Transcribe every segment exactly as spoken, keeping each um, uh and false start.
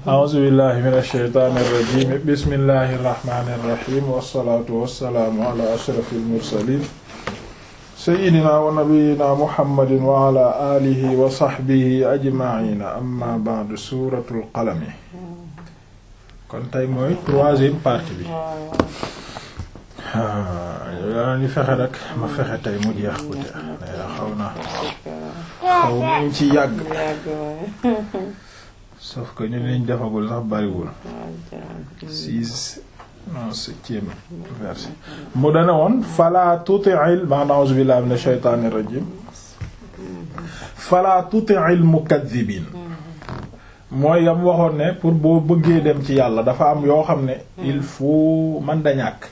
a'uuzu billahi minash shaytaanir rajiim bismillahir rahmaanir rahiim wassalaatu wassalaamu ala ashrafil mursaliin sayyidina wa nabiyyina muhammadin wa ala alihi wa sahbihi ajma'iin amma ba'du suuratul qalam. kon tey mooy troisième partie bi. yaa ngi fexe rek ma fexe tey mu jeex ko te xaw na xaw nañ ci yàgg. sauf que ñu liñ defagul sax bariwul. six non septième verset. mu dana woon fala tuti'il ba'da a'uuzu billahi minash shaytaanir rajiim fala tuti'il mukaddibiin. mooy yam waxoon ne pour boo bëggee dem ci yàlla dafa am yoo xam ne il faut man da ñàkk.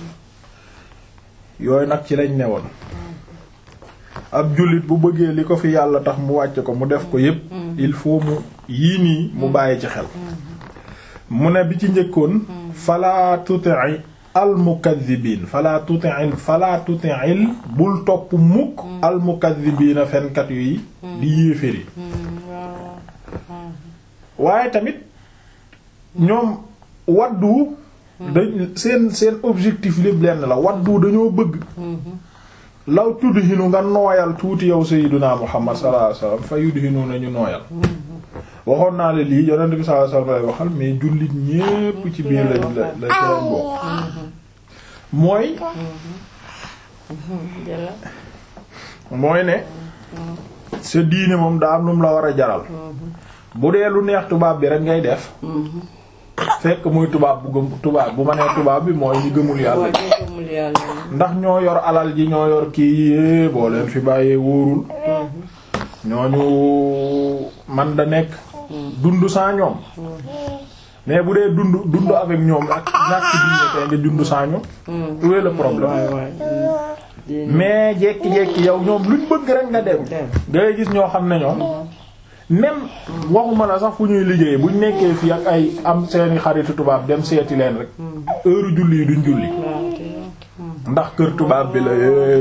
yooyu nag ci lañ ne woon ab jullit bu bëggee li ko fi yàlla tax mu wàcc ko mu def ko yépp il faut mu yii nii mu bàyyi ci xel. mu ne bi ci njëkkoon fala tuti'i al mukaddibiin fala tuti'il fala tuti'il bul topp mukk al mukaddibiina fenkat yi di yéeféri. waaye tamit ñoom waddu dañ seen seen objectif lépp lenn la waddu dañoo bëgg law tudhinu nga nooyal tuuti yow sayyiduna Muhammad sallallahu alayhi wasallam fa yudhinu nañu nooyal. waxoon naa la lii yonent bi sallallahu alayhi wasallam lay waxal mais jullit ñépp ci biir lañ la la ci lañ bokk. mooy mooy ne sa diine moom daa am lu mu la war a jaral. bu dee lu neex tubaab bi rek ngay def. fekk muy tubaab bu gëm tubaab bu ma nee tubaab bi mooy ñi gëmul yàlla. ndax ñoo yor alal ji ñoo yor kii yee boo leen fi bàyyee wóorul. ñooñu man da nekk. dund sans ñoom. mais bu dee dund dund avec ñoom ak ñàkk diine tey nga dund sans ñoom. où est le problème. mais jekki-jekki yow ñoom luñ bëgg rek nga dem. ngay gis ñoo xam ne ñoom. même waxuma la sax fu ñuy liggéey buñ nekkee fii ak ay am seeni xaritu tubaab dem seeti leen rek heure julli yi duñ julli ndax kër tubaab bi la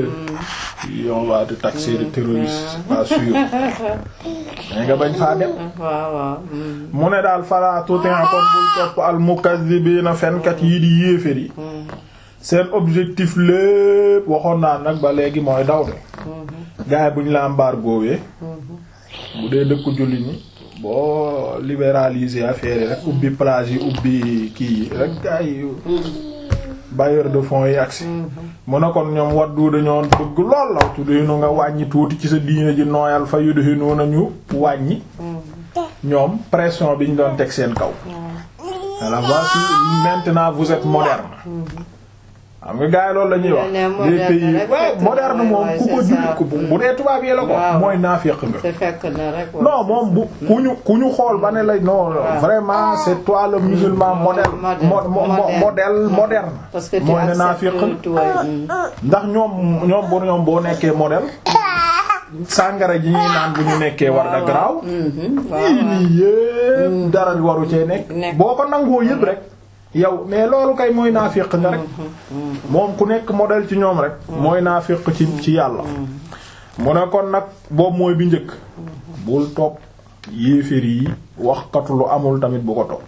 on va te taxer de terroriste pas sûr mais nga bañ faa dem. mu ne daal fala tutin kon bul topp al mukazzibiina fenkat yi di yéefér yi seen objectif lépp waxoon naa nag ba léegi mooy daw de gaay buñ la embargoé bu dee dëkku julli ñi boo libéraliser affaire yi rek ubbi plage yi ubbi kii yi rek gaa yi bailleur de fonds yi agsi mu ne kon ñoom waddu dañoo bëgg lool la tuddu nga wàññi tuuti ci sa diine ji nooyal fa yudhinu nañu wàññi ñoom pression bi ñu doon teg seen kaw. alors voici maintenant vous êtes moderne. xam nga gars yi loolu la ñuy wax les pays ouais moderne moom ku ko julli ku bu dee tubaab yi la ko mooy naafiq nga. non moom bu ku ñu ku ñu xool ba ne la non vraiment c'est toi le musulman modèle modèle moderne. mooy ne naafiq ndax ñoom ñoom bu ñoom boo nekkee modèle. sàngara ji ñuy naan bu ñu nekkee war na garaaw. yii nii yépp dara waru cee nekk. boo ko nangoo yépp rek. yow mais loolu kay mooy naafiq nga rek moom ku nekk modèle ci ñoom rek mooy naafiq ci ci yàlla. mu ne kon nag boobu mooy bi njëkk bul topp yéeféer yi waxkatu lu amul tamit bu ko topp.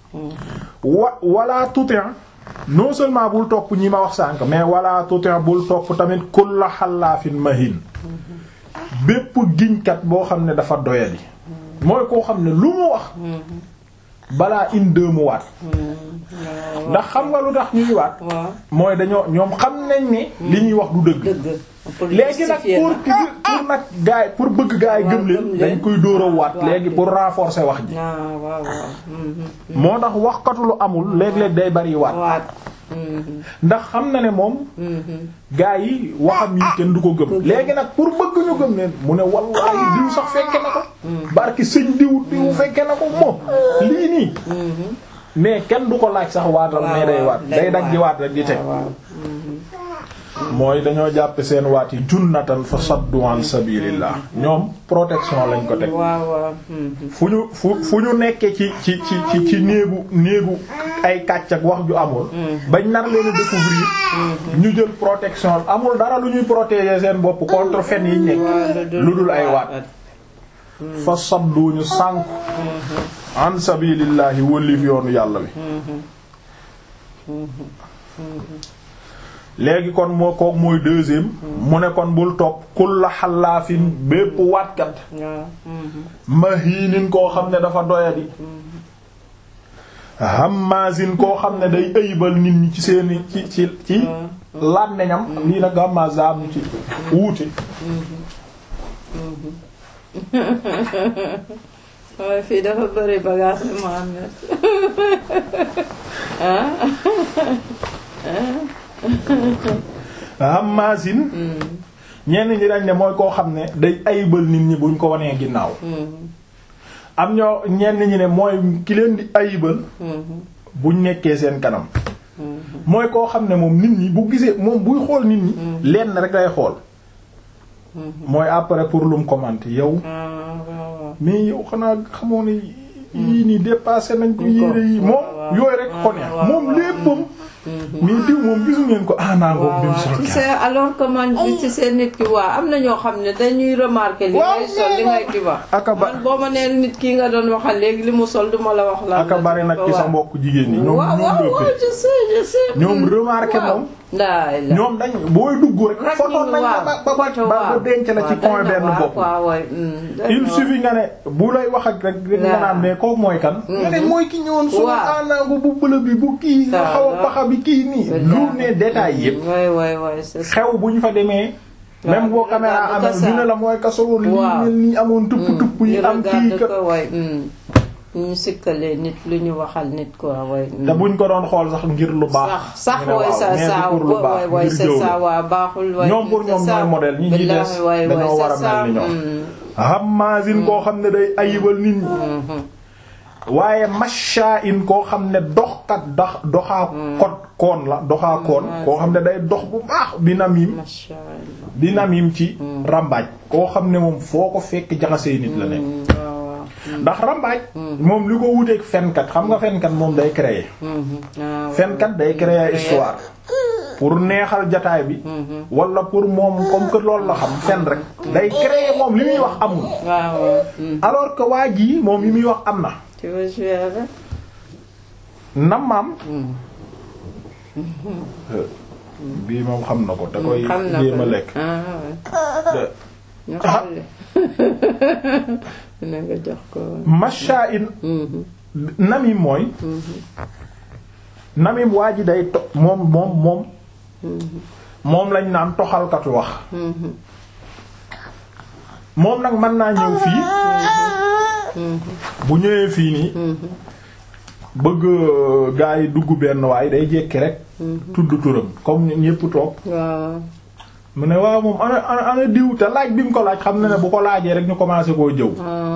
wa wala tutin non seulement bul topp ñi ma wax sànk mais wala tutin bul topp tamit kulla xallaafin mahin bépp giñkat boo xam ne dafa doyadi mooy koo xam ne lu mu wax balaa in deux mu waat. ndax xam nga lu tax ñuy waat. mooy dañoo ñoom xam nañ ne. li ñuy wax du dëgg. léegi nag pour pour nag gaay pour bëgg gaay gëm leen dañ koy dóor a waat léegi pour renforcer wax ji. moo tax waxkatu lu amul léeg-léeg day bari waat. ndax xam na ne moom. gaa yi waxam yi kenn du ko gëm. léegi nag pour bëgg ñu gëm leen mu ne wallaahi diw sax fekke na ko. barki sëñ diw diw fekke na ko moom. lii nii. mais kenn du ko laaj sax waatal mais day waat day dagg di waat rek di teg. mooy dañoo jàppe seen waat yi junnatan fa saddu an sabilillah ñoom protection lañ ko teg. fu ñu fu fu ñu nekkee ci ci ci ci ci néegu néegu ay kàcc ak wax ju amul. bañ nar leen a découvrir. ñu jël protection amul dara lu ñuy protéger seen bopp contre fen yi nekk. lu dul ay waat. fa saddu ñu sànk an sabilillahi wëllif yoonu yàlla bi léegi kon moo kook mooy deuxième mu ne kon bul topp kulla xallaafin bépp waatkat mahiinin koo xam ne dafa doyadi hammazin koo xam ne day ëybal nit ñi ci seeni ci ci ci làmmiñam lii nag hamaz am ci wuute waaye fii dafa bëri bagage Mohamed hammazin ñenn ñi dañ ne mooy koo xam ne day ayibal nit ñi buñ ko wanee ginnaaw am ñoo ñenn ñi ne mooy ki leen di ayibal buñ nekkee seen kanam mooy koo xam ne moom nit ñi bu gisee moom buy xool nit ñi lenn rek lay xool mooy après pour lum commenter yow mais yow xanaa xamoo ne yii nii dépassé nañ ko yére yi moom yooyu rek ko neex moom léppam mais diw moom gisu ngeen ko anaangoom bi mu sol tu sais alors que man bi ci seen nit ki waa am na ñoo xam ne dañuy remarquer li ngay sol li ngay ki ba man boo ma nee nit ki nga doon waxal léegi li mu sol duma la wax la aka bari nag ci sa mbokk jigéen ñi ñoom waaw waaw je sais je sais ñoom remarquer moom daay la ñoom dañ booy dugg rek photo nañ la ba ba ba denc la ci coin benn bopp il suffit nga ne bu lay wax ak rek nga naan mais kooku mooy kan nga ne mooy ki ñëwoon solo anaango bu bëla bi bu kii xaw a paxa bi kii nii lu ne détail yëpp xew bu ñu fa demee même boo caméra amee ñu ne la mooy kasoloon lii mel nii amoon tupp tupp yi am kii ka ñu sikkalee nit lu ñu waxal nit quoi way te buñ ko doon xool sax ngir lu baax sax way sa sa way way c'est ça waa baaxul way ñoom pour ñoom ñooy modèle ñi ñi des dañoo war a mel ni ñoom hammazin koo xam ne day ayibal nit ñi waaye masha'in koo xam ne doxkat dox doxaa kot koon la doxaa koon koo xam ne day dox bu baax bi namim bi namim ci rambaaj koo xam ne moom foo ko fekk jaxasee nit la nekk ndax rambaaj moom li ko wuteeg fenkat xam nga fenkat moom day créer fenkat day créer histoire pour neexal jataay bi wala pour moom comme que loolu la xam fen rek day créer moom li muy wax amul alors que waa ji moom li muy wax am na nammaam bii moom xam na ko te koy jéem a lekk nga jox ko masha'in namim mooy namim waa ji day to moom moom moom moom lañ naan toxalkatu wax moom nag mën naa ñëw fii bu ñëwee fii nii bëgg gaa yi dugg benn waay day jekki rek tudd turam comme ñépp toog mu ne waaw moom ana ana diw te laaj bi mu ko laaj xam na ne bu ko laajee rek ñu commencé koo jëw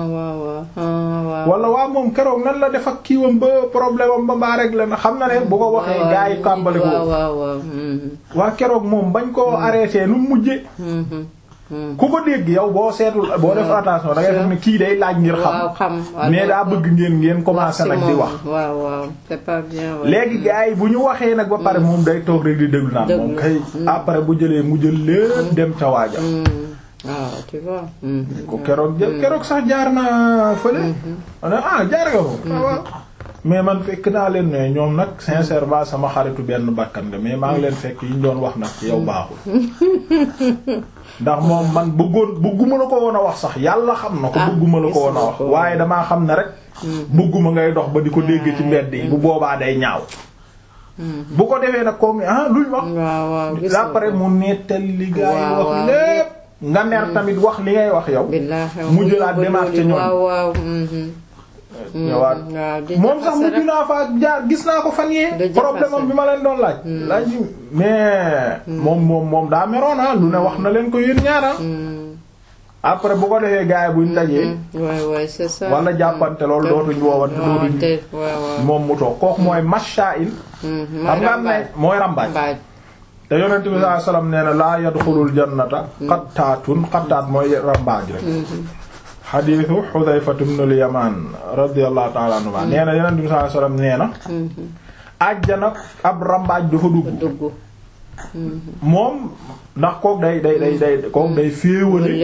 wala waaw moom keroog nan la def ak kiiwam ba problème am ba mbaa rek la na xam na ne bu ko waxee gaa yi kàmbali ko waa keroog moom bañ koo arrêté nu mujje ku ko dégg yow boo seetul boo def attention da ngay xam ne kii day laaj ngir xam mais daa bëgg ngeen ngeen commencé nag di wax waaw waaw c'est pas bien léegi gars yi bu ñu waxee nag ba pare moom day toog rek di déglu naan moom kay après bu jëlee mu jël lépp dem ca waaja waaw tu vois ko keroog jël keroog sax jaar naa fële ah jaar nga ko waaw mais man fekk naa leen ne ñoom nag sincèrement sama xaritu benn bakkan nga mais maa ngi leen fekk yi ñu doon wax nag ci yow baaxul ndax moom man bëggoon bëgguma la ko woon a wax sax yàlla xam na ko bëgguma la ko woon a wax waaye damaa xam ne rek bëgguma ngay dox ba di ko dégg ci mbedd yi bu boobaa day ñaaw bu ko defee nag comme ah luy wax après mu nettali li gaa yi wax lépp nga ner tamit wax li ngay wax yow mu jëlaat démarche ca ñoom ñëwaat moom sax mujj naa fa jaar gis naa ko fan yee problème am bi ma leen doon laaj laaj mais moom moom moom daa meroon ah lu ne wax na leen ko yéen ñaara après bu ko defee gaay buñ dajee wala jàppante loolu dootuñ woowante dootuñ moom mu toog kooku mooy masha'in xam nga am ne mooy rambaaj te yonent bi sallallahu alayhi wasallam nee na laa yadxulul jannata qattaatun qattaat mooy rambaaj rek xadiisu Xudayfa ibn al-Yamaan radiyallahu ta'ala anhu nee na Yonent bi sallallahu alayhi wasallam nee na àjjana ab rambaaj dafa dugg moom ndax kook day day day day kook day féewale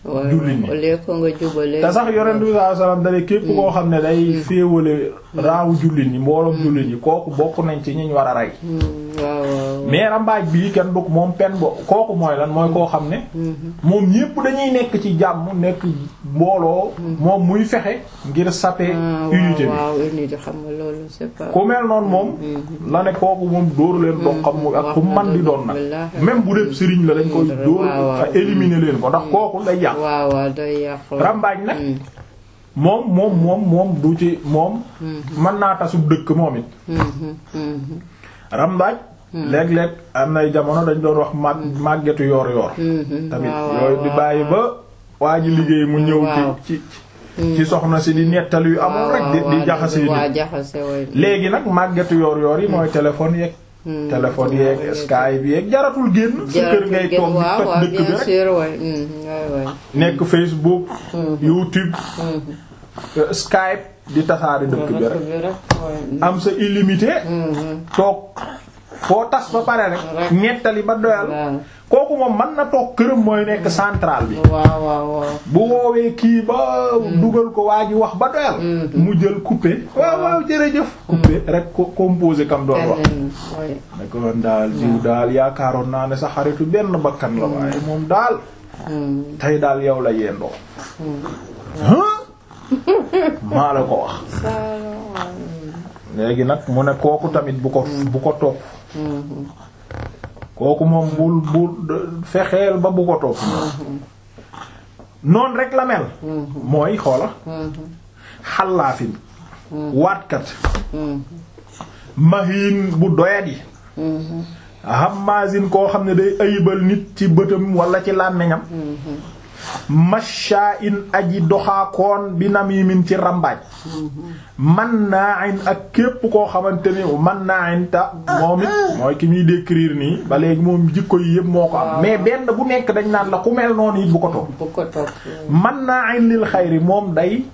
jullit ñi au lieu que nga jubale te sax yonent bi sallallahu alayhi wasallam dale képp koo xam ne day féewale raawu jullit ñi mbooloom jullit ñi kooku bokk nañ ci ñiñ war a rey mais rambaaj bii kenn du moom pen bo kooku mooy lan mooy koo xam ne moom ñépp dañuy nekk ci jàmm nekk mbooloo moom muy fexe ngir saper unité bi ku mel noonu moom la ne kooku moom dóor leen doo xam mu ak ku man di doon nag même bu def sëriñ la dañ koy dóor a éliminer leen ko ndax kooku day yàq rambaaj nag moom moom moom moom du ci moom mën naa tasub dëkk moom it rambaaj léeg-léeg am nay jamono dañ doon wax mag màggetu yoor yoor tamit yooyu di bàyyi ba waa ji liggéey mu ñëw ci ci ci soxna si di nettal yu amul rek di di jaxase yi léegi nag màggetu yoor yoor yi mooy téléphone yeeg téléphone yeeg Skype yeeg jaratul génn sa kër ngay toog di toj dëkk bi rek nekk Facebook YouTube Skype di tasaari dëkk bi rek am sa illimité toog foo tas ba pare rek nettali ba doyal kooku moom mën na toog këram mooy nekk central bi bu woowee kii ba dugal ko waa ji wax ba doyal mu jël coupé waaw waaw jërëjëf coupé rek ko composé kam doon wax ne ko daal jiw daal yaakaaroon naa ne sa xaritu benn bakkan la waaye moom daal tey daal yow la yendoo maa la ko wax léegi nag mu ne kooku tamit bu ko bu ko topp kooku moom bul bul fexeel ba bu ko topp noonu rek la mel mooy xoola xallaafin waatkat mahin bu doyadi hammazin koo xam ne day ayibal nit ci bëtam wala ci làmmiñam masha'in aji doxaakoon bi namimin ci rambaaj manna'in ak képp koo xamante ni manna'in ta moom it mooy ki muy décrire nii ba léegi moom jikko yi yëpp moo ko am mais benn bu nekk dañ naan la ku mel noonu it bu ko topp bu ko topp manna'in lil xayri moom day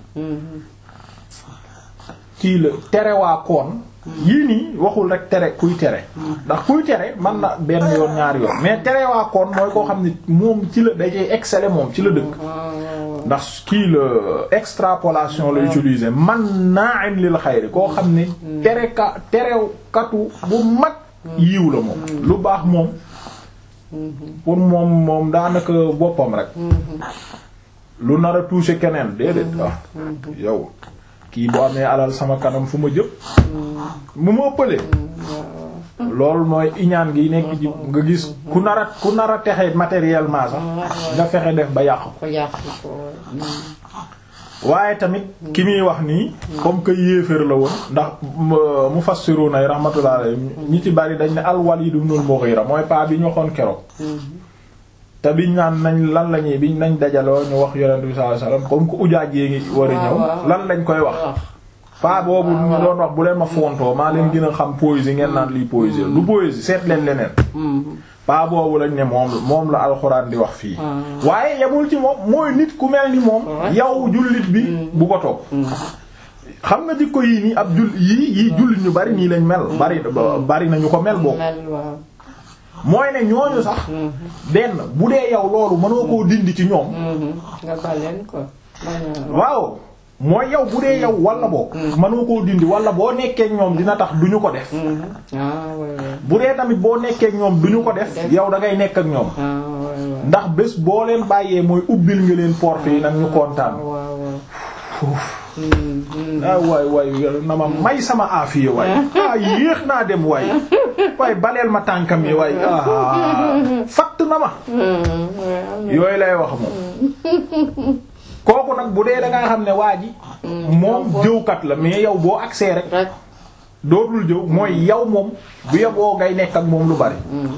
kii la terewaakoon yii nii waxul rek tere kuy tere ndax kuy tere man na benn yoon ñaari yoon mais terewaakoon mooy koo xam ne moom ci la day exceller moom ci la dëkk ndax kii la extrapolation la utiliser man naa lil xayri koo xam ne tereka terewkatu bu mag yiw la moom lu baax moom pour moom moom daanaka boppam rek lu nar a toucher keneen déedéet waaw yow kii bu amee alal sama kanam fu ma jëm mu ma ëppalee loolu mooy iñaan gi nekk ci nga gis ku nar a ku nar a texe matériellement sax nga fexe def ba yàq ko waaye tamit ki muy wax nii comme que yéeféer la woon ndax mufassiruna ay rahmatullah alayhim ñi ci bari dañ ne al-Walid ibn al-Mughira mooy paa bi ñu waxoon keroog te biñ naan nañ lan la ñuy biñ nañ dajaloo ñu wax yonent bi sallallahu alayhi wasallam comme que ujaaj yee ngi war a ñëw lan lañ koy wax paa boobu ñu doon wax bu leen ma fontoo maa leen gën a xam poésie ngeen naan lii poésie lu poésie seet leen leneen paa boobu lañ ne moom moom la alxuraan di wax fii waaye yemul ci moom mooy nit ku mel ni moom yow jullit bi bu ko toog xam nga jikko yii nii ab jull yii yii jullit ñu bari nii lañ mel bari bari nañu ko mel boobu mooy ne ñooñu sax benn bu dee yow loolu mënoo koo dindi ci ñoom nga baleen ko waaw mooy yow bu dee yow wala boo mënoo koo dindi wala boo nekkee ñoom dina tax duñu ko def bu dee tamit boo nekkee ñoom duñu ko def yow da ngay nekk ak ñoom ndax bés boo leen bàyyee mooy ubbil nga leen porte yi nag ñu kontaan ah waay waay na ma may sama aafiya waay ah yéex naa dem waay waay baleel ma tànkam yi waay ah fatt na ma yooyu lay wax moom kooku nag bu dee da nga xam ne waa ji moom jëwkat la mais yow boo agsee rek dootul jëw mooy yow moom bu yeboo ngay nekk ak moom lu bari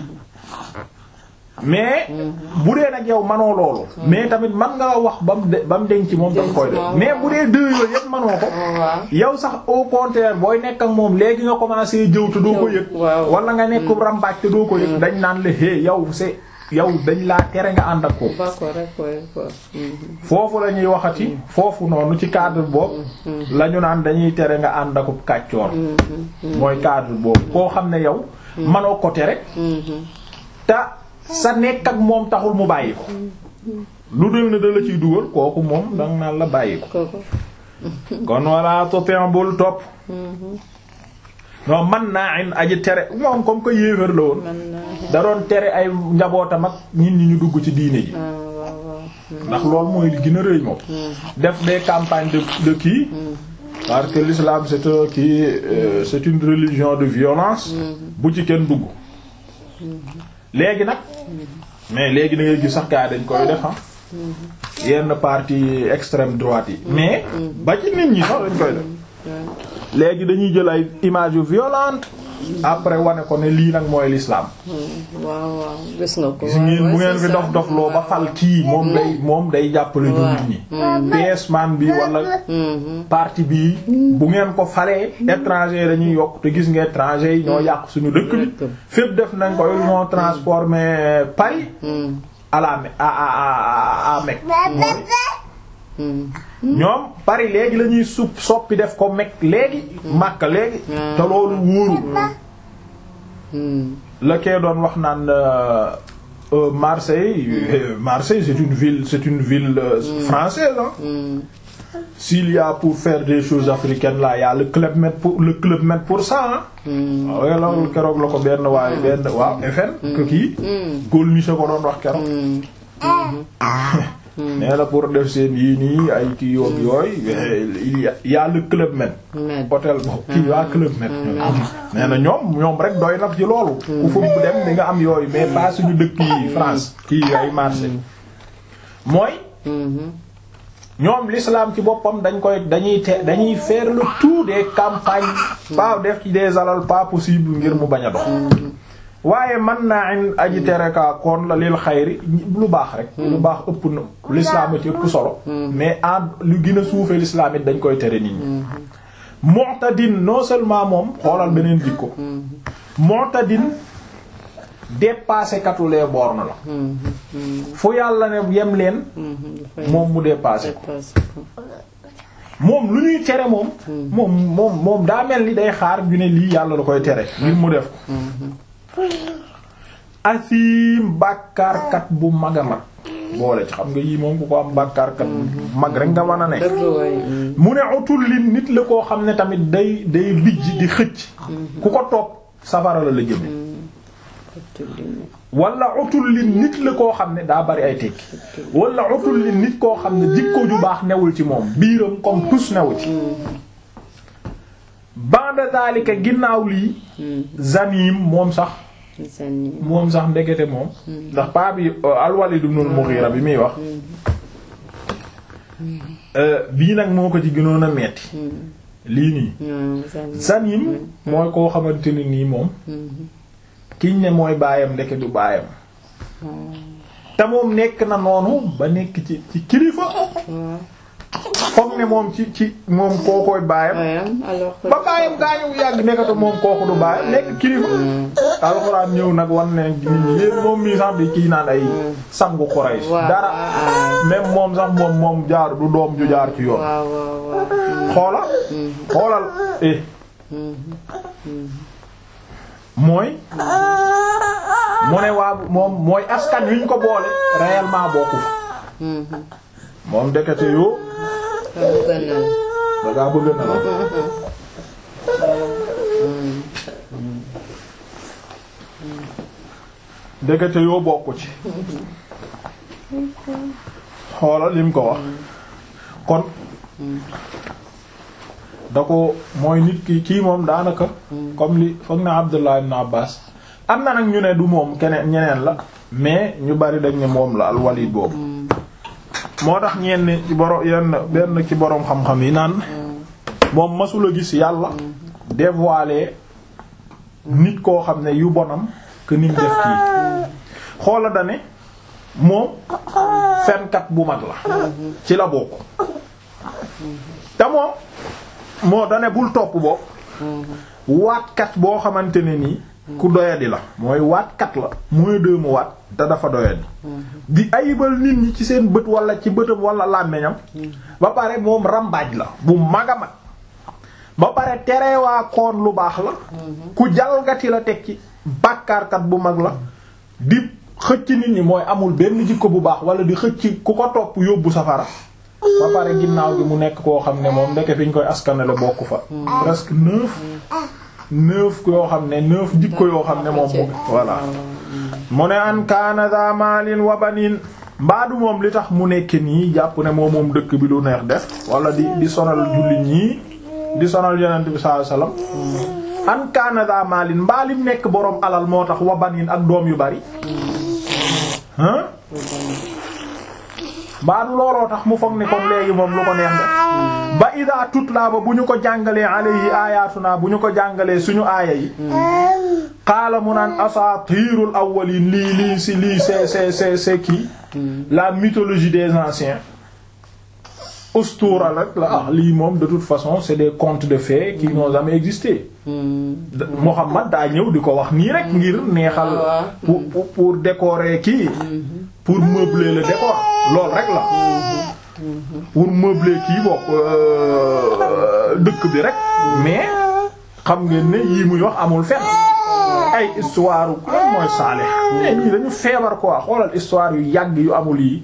mais bu dee nag yow manoo loolu mais tamit man nga wax ba mu de ba mu denc moom danga koy def mais bu dee deux yooyu yëpp manoo ko yow sax au contraire booy nekk ak moom léegi nga commencé jëw te doo ko yëg wala nga nekk rambaaj te doo ko yëg dañ naan la hé yow c'est yow dañ laa tere nga ànd ak ko foofu la ñuy waxati foofu noonu ci cadre boobu la ñu naan dañuy tere nga ànd ak kàccoor mooy cadre boobu koo xam ne yow manoo ko tere te sa nekk ak moom taxul mu bàyyi ko lu dul ne da la ciy dugal kooku moom danga naan la bàyyi ko kon walla totin bul topp non man naa in aji tere moom comme que yéefar la woon da doon tere ay njabootam ak nit ñi ñu dugg ci diine ji ndax loolu mooy li gën a rëy moom def des campagnes de de kii parce que l'islam c'est un kii euh, c'est une religion de violence bu ci kenn dugg léegi nag mais léegi da ngay gis sax gaa dañ koy def ah yenn parti extrême droite yi mais ba ci nit ñi sax dañ koy def léegi dañuy jël ay images yu violentes après wane ko ne lii nag mooy l'islam. waaw waaw gis nga ko. gis ngeen bu ngeen fi dof dof loo ba fal kii moom day moom day jàppale jullit ñi. P S man bi wala. parti bi bu ngeen ko falee. étranger dañuy yokk te gis nga étranger yi ñoo yàq suñu dëkk bi. fépp def nañ ko ils ont transformé Paris. à la à à à Mecque. ñoom Paris léegi la ñuy supp soppi def ko Mecque léegi Makka léegi te loolu wóoru la kee doon wax naan Marseille Marseille c'est une ville c'est une ville française hein s'il y a pour faire des choses africaines là y a le Club Med pour le Club Med pour ça hein waaw loolu keroog la ko benn waaye benn waaw F N que kii Gollnisch ko doon wax keroog nee la pour def seen yii nii ay kii yoog yooyu il y a le Club Med hôtel boobu kii waa Club Med nee na ñoom ñoom rek doy na ci loolu ku fu dem di nga am yooyu mais pas suñu dëkk yi France kii ay Marseille mooy ñoom l'islam ci boppam dañ koy dañuy te dañuy faire le tout des campagnes pas def ci des alal pas possible ngir mu bañ a dox waaye man naa in aji tereka kon la lil xayri lu baax rek lu baax ëpp na l'islam ci ëpp solo mais en lu gën a suufee l'islam it dañ koy tere nit ñi mu'tadin non seulement moom xoolal beneen jikko mu'tadin dépassé katu les bornes la fu yàlla ne yem leen moom mu dépassé ko moom lu ñuy tere moom moom moom moom daa mel ni day xaar ñu ne lii yàlla da koy tere ngir mu def ko asim bàkkaarkat bu mag a mag boole ci xam nga yii moom ku ko am bàkkaarkat mag rek nga mën a nekk mu ne utul li nit la koo xam ne tamit day day bijj di xëcc ku ko toog safara la la jëme wala utul li nit la koo xam ne daa bari ay tekki wala utul li nit koo xam ne jikko ju baax newul ci moom biiram comme tus newu ci ba'da zalika ginnaaw lii zanim moom sax moom sax ndekete moom ndax paa bi al-Walid ibn al-Mughira bi muy wax bii nag moo ko ci gënoon a metti lii nii zanim mooy koo xamante ne nii moom kiñ ne mooy baayam ndeke du baayam te moom nekk na noonu ba nekk ci ci kilifa foog ne moom ci ci moom kookooy baayam ba baayam gaañu yàgg nekkatu moom kooku du baayam nekk kilifa alxuraan ñëw nag wan ne nit ñi yéen moom mii sax bi kii naan ay sangu Quraysh dara même moom sax moom moom jaar du doom ju jaar ci yoon xoolal xoolal eh mooy mu ne waa moom mooy askan wi ñu ko boole réellement bokku fa moom ndekete yoo dangaa bëgg na la ndekete yoo bokku ci xoolal lim ko wax kon da ko mooy nit ki kii moom daanaka comme li foog na Abdullah ibn Abbas am na nag ñu ne du moom keneen ñeneen la mais ñu bari dañ ne moom la al-Walid boobu moo tax ñenn ci borom yenn benn ci borom xam-xam yi naan moom masula gis yàlla dévoiler nit koo xam ne yu bonam que nim def kii xoola dane moom fenkat bu mag la ci la bokk te moom moo dane bul topp bokk waatkat boo xamante ne nii ku doyadi la mooy waatkat la mooy dëemu waat te dafa doyadi di ayibal nit ñi ci seen bët wala ci bëtam wala làmmiñam ba pare moom rambaaj la bu mag a mag ba pare terewaa koon lu baax la ku jalgati la teg ci bàkkaarkat bu mag la di xëcc nit ñi mooy amul benn jikko bu baax wala di xëcc ku ko topp yóbbu safara ba pare ginnaaw gi mu nekk koo xam ne moom ndeke fi ñu koy askanale bokk fa presque neuf neuf yoo xam ne neuf jikko yoo xam ne moom mu voilà mu ne an kaana za maalin wa banin mbaadu moom li tax mu nekk nii jàpp ne moom moom dëkk bi lu neex def wala di di sonal jullit ñii di sonal yonent bi sallallahu alayhi wasallam an kaana za maalin mbaa lim nekk boroom alal moo tax wa banin ak doom yu bari hein mbaadu looloo tax mu foog ne comme léegi moom lu ko neex def ba ida tutla ba bu ñu ko jàngalee alayhi ayatuna bu ñu ko jàngalee suñu aaya yi qaala mu naan asatirul awwalin lii lii si lii c'est c'est c'est c'est qui la mythologie des anciens ustuura rek la ah lii moom de toute façon c'est des contes de fées qui n'ont jamais existé Muhammad daa ñëw di ko wax nii rek ngir neexal pour pour pour décorer kii pour meubler le décor loolu rek la pour meubler kii bokk dëkk bi rek mais xam ngeen ne yii muy wax amul fenn ay histoire lan mooy Saalih mais ñii dañu feebar quoi xoolal histoire yu yàgg yu amul yi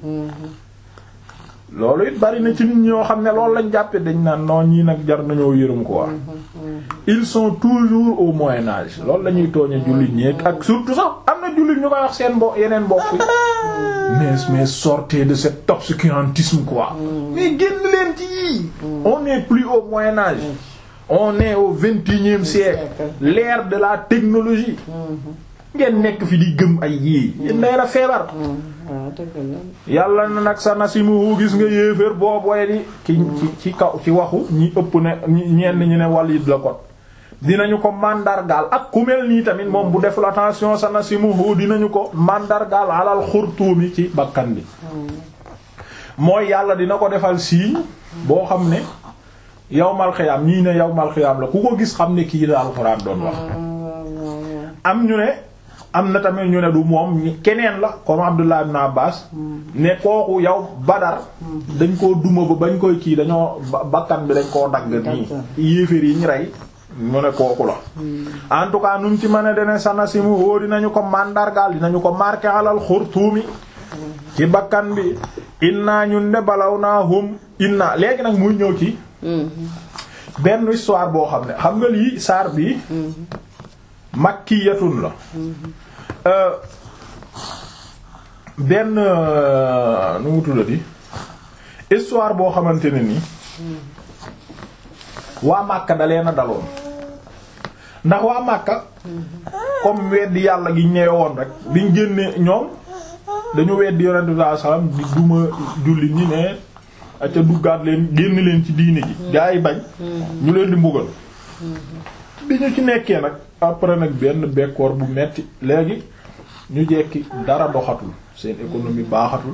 loolu it bari na ci nit ñoo xam ne loolu lañ jàppe dañ naan non ñii nag jar nañoo yërëm quoi ils sont toujours au Moyen Âge loolu la ñuy tooñe jullit ñi ak surtout sax am na jullit ñu koy wax seen mbo yeneen mbokk yi mais mais sortez de cet obscurantisme quoi mais génn leen ci yii on n'est plus au Moyen Âge on est au vingt et unième siècle l'ère de la technologie ngeen nekk fi di gëm ay yii yéen day na feebar yàlla na nag sa nasimu gis nga yéeféer boobu way di ci ci kaw ci waxu ñi ëpp ne ñenn ñi ne Walid la kon dinañu ko mandargaal ak ku mel nii tamit moom bu deful attention sa nasimu dinañu ko mandargaal alal xurtuumi ci bakkan bi mooy yàlla dina ko defal signe boo xam ne yawmal xiyaam ñii ne yawmal xiyaam la ku ko gis xam ne kii la alxuraan doon wax am ñu ne am na tamit ñu ne du moom keneen la comme Abdullah ibn Abbas ne kooku yow Badar dañ koo duma ba bañ koy kii dañoo bakkan bi dañ koo dagg nii yéeféer yi ñu rey mu ne kooku la en tout cas num ci mën a dene sanasimu woo dinañu ko mandargaal dinañu ko marqué alal xurtuumi ci bakkan bi inna ñun de balaw naa hum inna léegi nag muy ñëw ci benn histoire boo xam ne xam nga lii saar bi makkiyatun la benn nu mu tuddati histoire boo xamante ne ni waa Makka da leen a daloon ndax waa Makka comme weddi yàlla gi ñëwee woon rek biñ génnee ñoom dañu weddi Yonent bi sallallahu alayhi wasallam di duma julli ñi ne aca duggaat leen génn leen ci diine ji gaa yi bañ ñu leen di mbugal bi ñu ci nekkee nag après nag benn bekkoor bu metti léegi ñu jekki dara doxatul seen économie baaxatul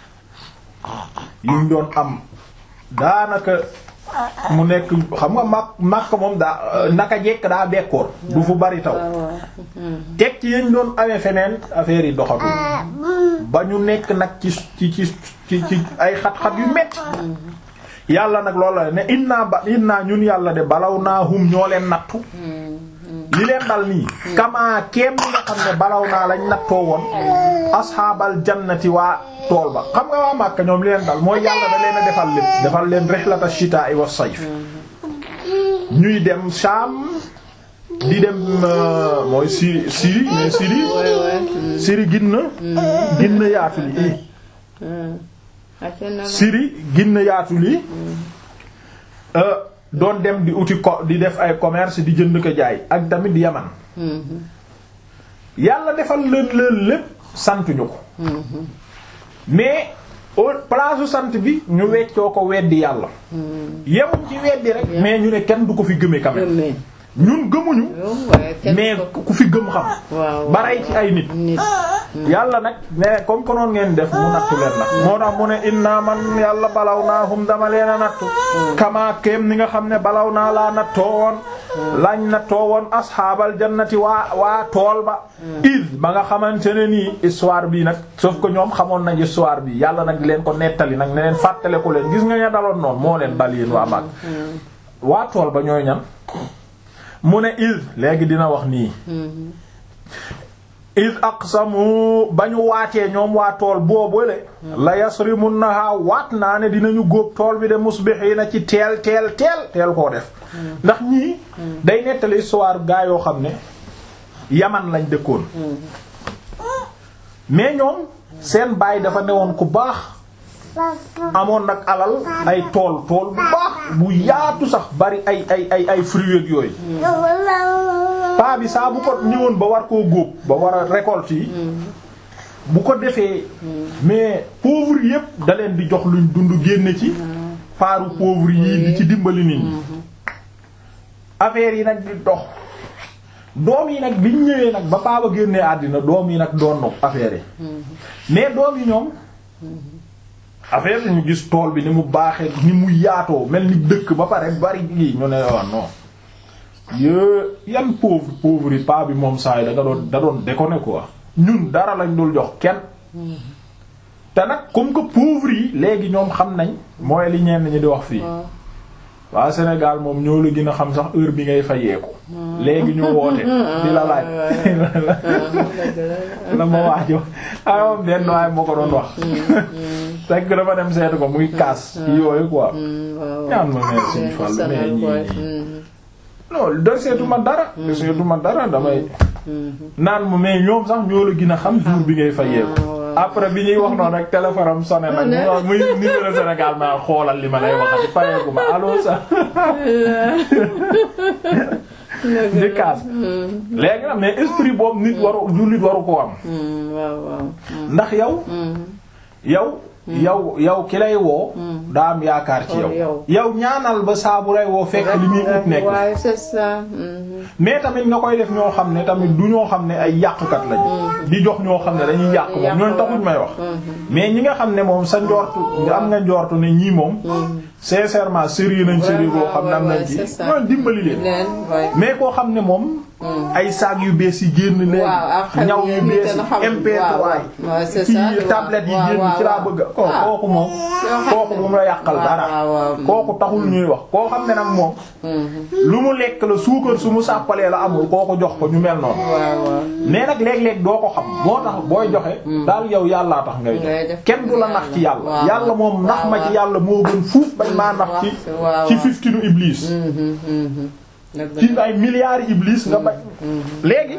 yuñ doon am daanaka mu nekk xam nga mak makk moom daa naka jekk daa bekkoor du fu bari taw teg ci yañ doon amee feneen affaire yi doxatul ba ñu nekk nag ci ci ci ci ci ay xat-xat yu metti yàlla nag loolu la ne inna ba inna ñun yàlla de balaw naa hum ñoo leen nattu li leen dal nii kamaa keem li nga xam ne balaw naa lañ nattoo woon asxaabal jannati waa tool ba xam nga waa Makka ñoom li leen dal mooy yàlla da leen a defal leen defal leen rihlata shitaa'i wa sayf ñuy dem Sham di dem mooy Syrie Syrie mais Syrie Syrie ginna ginna yaatu li Syrie ginna yaatu li doon dem di uti ko di def ay commerce di jënd ko jaay ak tamit Yaman yàlla defal leen leen lépp santuñu ko mais place sant bi ñu weccoo ko weddi yàlla yemuñ ci weddi rek mais ñu ne kenn du ko fi gëmee quand même ñun gëmuñu mais ku fi gëm xam baray ci ay nit yàlla nag ne comme que noonu ngeen def mu nattu leen nag moo tax mu ne inna man yàlla balaw naa hum dama leen a nattu kama kéem ni nga xam ne balaw naa laa nattoo woon lañ nattoo woon asxaabal jannati waa waa tool ba id ba nga xamante ne nii histoire bi nag sauf que ñoom xamoon nañ histoire bi yàlla nag leen ko nettali nag ne leen fàttale ko leen gis nga ña daloon noonu moo leen dal yéen waa mag waa tool ba ñooy ñan mu ne id léegi dina wax nii id aqsamu ba ñu waatee ñoom waa tool boobule la yasrimunnaha waat naa ne dinañu góob tool bi de musbihiina ci teel teel teel teel koo def ndax ñii day nettali histoire gaa yoo xam ne Yaman lañ dëkkoon mais ñoom seen baay dafa newoon ku baax amoon nag alal ay tool tool bu baax bu yaatu sax bari ay ay ay ay fruits yooyu paa bi saa bu ko ñëwoon ba war koo góob ba war a récolte yi bu ko defee mais pauvres yépp da leen di jox luñ dund génne ci paaru pauvres yi di ci dimbali nit ñi affaire yi nag di dox doom yi nag biñ ñëwee nag ba paa ba génnee àddina doom yi nag doon na affaire yi mais doom yi ñoom affaire yi ñu gis tool bi ni mu baaxee ni mu yaatoo mel ni dëkk ba pare bari gi ñu ne waaw non yë yan pauvre pauvre yi paa bi moom saa yi da nga doon da doon déconner quoi ñun dara lañ dul jox kenn te nag comme que pauvre yi léegi ñoom xam nañ mooy li ñenn ñi di wax fii waa Sénégal moom ñoo la gën a xam sax heure bi ngay fayeeku léegi ñu woote di la laaj la ma waajo ayoom benn waaye moo ko doon wax fekk dafa dem seetu ko muy kaas ci yooyu quoi ñaan ma mère suñu Fall mais ñii non da seetuma dara da seetuma dara damay naan ma mais ñoom sax ñoo la gën a xam jour bi ngay fayeeku après bi ñuy wax noonu rek téléphone am sonné nag muy numéro Sénégal ma xoolal li ma lay waxati pareegu ma allo ça di kaas léegi nag mais esprit boobu nit waru jullit waru ko am ndax yow yow yow yow ki lay woo daa am yaakaar ci yow yow ñaanal ba saabu lay woo fekk li muy ut nekk mais tamit nga koy def ñoo xam ne tamit du ñoo xam ne ay yàqkat lañu di jox ñoo xam ne dañuy yàq moom ñooñ taxuñ may wax mais ñi nga xam ne moom sa njortu nga am nga njortu ne ñii moom sincèrement sérieux nañ sérieux boo xam ne am nañ ci ñooñ dimbali leen mais koo xam ne moom ay saag yu bees yi génn leen ñaw yu bees yi M P trois ci tablette yi génn ci laa bëgg ko kooku moom kooku bu mu la yàqal dara kooku taxul ñuy wax koo xam ne nag moom lu mu lekk la suukar su mu sàppalee la amul kooku jox ko ñu mel noonu mais nag léeg-léeg doo ko xam boo tax booy joxe daal yow yàllaa tax ngay jox kenn du la nax ci yàlla yàlla moom nax ma ci yàlla moo gën fuuf bañ maa nax ci ci fiftinu iblis ci ay milliards iblis nga bañ léegi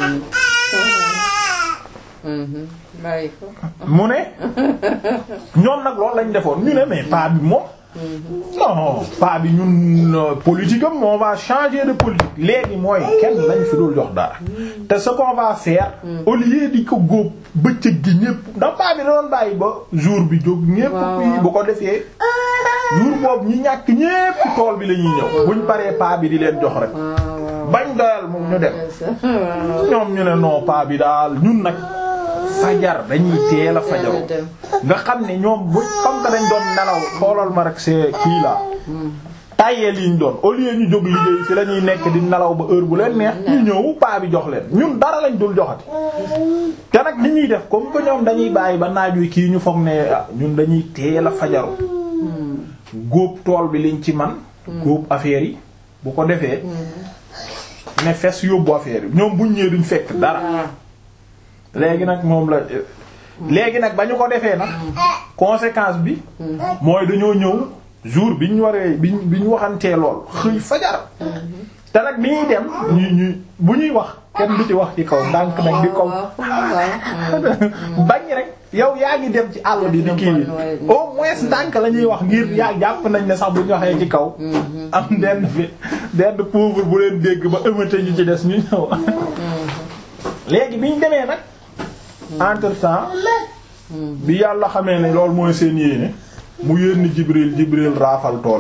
mu ne ñoom nag loolu lañ defoon ñu ne mais pas bi moom non pas bi ñun politique am on va changer de politique léegi mooy kenn lañ fi dul jox dara te ce qu'on va faire au lieu di ko góob bëccëg gi ñépp ndax pas bi da doon bàyyi ba jour bi jóg ñépp fii bu ko defee jour boobu ñi ñàkk ñépp ci tool bi la ñuy ñëw buñ paree pas bi di leen jox rek bañ doyal moom ñu dem ñoom ñu ne non pas bi daal ñun nag fajar dañuy teel a fajaru nga xam ne ñoom bu comme que dañ doon nelaw xoolal ma rek c'est kii la tayee liñ doon au lieu ñu jóg liggéey fi la ñuy nekk di nelaw ba heure bu leen neex ñu ñëw paa bi jox leen ñun dara lañ dul joxati te nag li ñuy def comme que ñoom dañuy bàyyi ba naaj wi kii ñu foog ne ñun dañuy teel a fajaru góob tool bi liñ ci man góob affaire yi bu ko defee ne fes yóbbu affaire yi ñoom buñ ñëwee duñ fekk dara léegi nag moom la léegi nag ba ñu ko defee nag conséquence bi mooy dañoo ñëw jour bi ñu waree bi bi ñu waxantee lool xëy fajar te nag bi ñuy dem ñuy ñuy bu ñuy wax kenn du ci wax ci kaw ndànk nag di kaw bañ rek yow yaa ngi dem ci àll bi di kii bi au moins ndànk la ñuy wax ngir yaa jàpp nañ ne sax bu ñu waxee ci kaw am benn fi benn pauvre bu leen dégg ba ëmmate ñu ci des ñu ñëw léegi bi ñu demee nag entre temps bi yàlla xamee ne loolu mooy seen yéene mu yónni Jibril Jibril raafal tool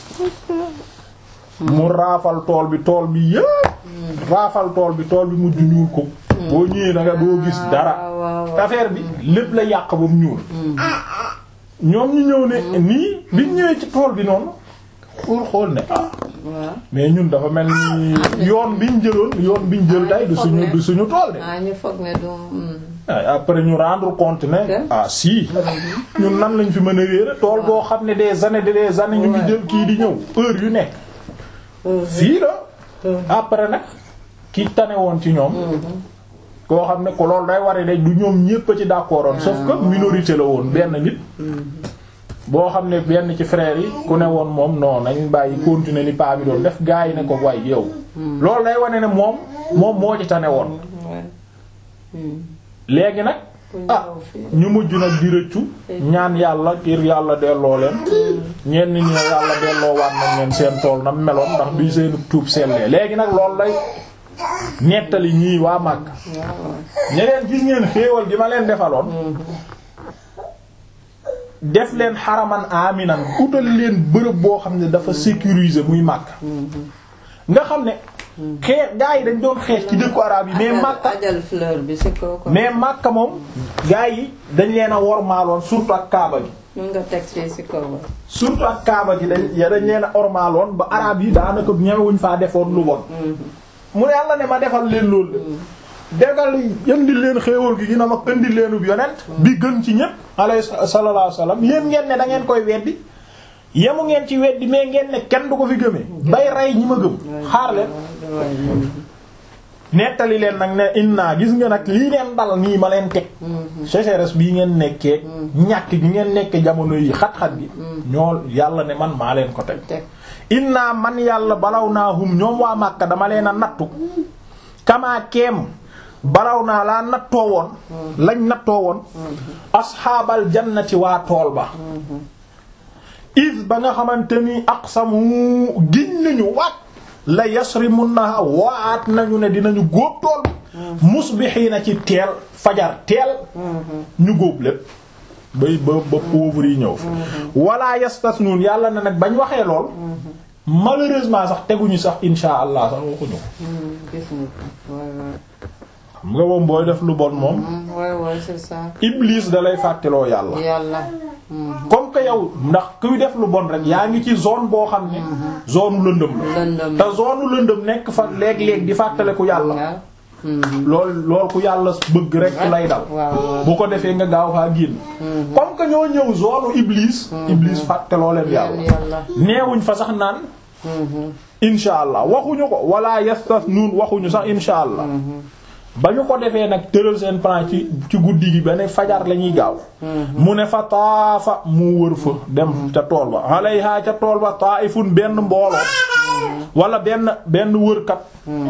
bi mu raafal tool bi tool bi yëpp raafal tool bi tool bi mujj ñuul ko boo ñëwee na nga doo gis dara affaire bi lépp la yàq ba mu ñuul ñoom ñu ñëw ne nii biñ ñëwee ci tool bi noonu xool xool ne ah mais ñun dafa mel ni yoon biñ jëloon yoon biñ jël tay du suñu du suñu tool de après ñu rendre compte ne ah si ñun nan lañ fi mën a réer tool boo xam ne des années de des années ñu ngi jël kii di ñëw heure yu nekk fii la après nag ki tane woon ci ñoom koo xam ne ko loolu day wari de du ñoom ñépp a ci d'accordoon sauf que minorité la woon benn nit boo xam ne benn ci frère yi ku ne woon moom non nañ bàyyi continuer li paa bi doon def gaa yi ne ko way yow loolu day wane ne moom moom moo ci tane woon léegi nag ah ñu mujj nag di rëccu ñaan yàlla ngir yàlla delloo leen ñenn ñi yàlla delloo waat nañ leen seen tool na meloon ndax bi seen tuub sellee léegi nag loolu lay nettali ñii waa Makka ñeneen gis ngeen xéewal gi ma leen defaloon def leen xaraman aminan utal leen bërëb boo xam ne dafa sécuriser muy Makka nga xam ne xeex gaa yi dañ doon xeex ci dëkku araab yi mais Makka ajal fleur bi ci kaw ko mais Makka moom gaa yi dañ leen a wormaaloon surtout ak Kaaba gi mën nga teg ci kaw surtout ak Kaaba gi dañ dañ leen a wormaaloon ba araab yi daanaka ñemewuñ faa defoon lu bon mu ne Yàlla ne ma defal leen loolu de dégal indi leen xéewal gi dina ma indi leenub yonent bi gën ci ñépp alayhi sallallahu alayhi wasallam yéen ngeen ne da ngeen koy weddi yemu ngeen ci weddi mais ngeen ne kenn du ko fi gëmee bay rey ñi ma gëm xaar leen nettali leen nag ne inna gis nga nag lii leen dal nii ma leen teg sécheresse bii ngeen nekkee ñàkk gi ngeen nekkee jamono yi xat-xat gi ñoo Yàlla ne man maa leen ko teg inna man Yàlla balaw naa hum ñoom waa Makka dama leen a nattu kamaa keem balaw naa laa nattoo woon lañ nattoo woon asxaabal jannati waa tool ba is ba nga xamante ni aqsamu giñ nañu waat la yasrimunna waat nañu ne dinañu góob tool musbihiina ci teel fajar teel ñu góob lépp bay ba ba pauvre yi ñëw wala yastasnuun Yàlla na nag bañ waxee lool malheureusement sax teguñu sax insha allah sax waxuñu ko xam nga moom booy def lu bon moom c'est ça Iblis da lay fàttaloo yàlla yàlla comme que yow ndax kuy def lu bon rek yaa ngi ci zone boo xam ne zone lëndëm la te zone lëndëm nekk fa léeg-léeg di fàttaliku yàlla lool lool ku yàlla bëgg rek lay dal bu ko defee nga gaaw faa génn comme que ñoo ñëw zone Iblis Iblis fàttaloo leen yàlla neewuñ fa sax naan insha allah waxuñu ko wala yastasnuun waxuñu sax insha allah ba ñu ko defee nag tëral seen plan ci ci guddi gi ba ne fajar la ñuy gaaw mu ne fa taafa mu wër fa dem ca tool ba alayha ca tool ba taifun benn mbooloo wala benn benn wërkat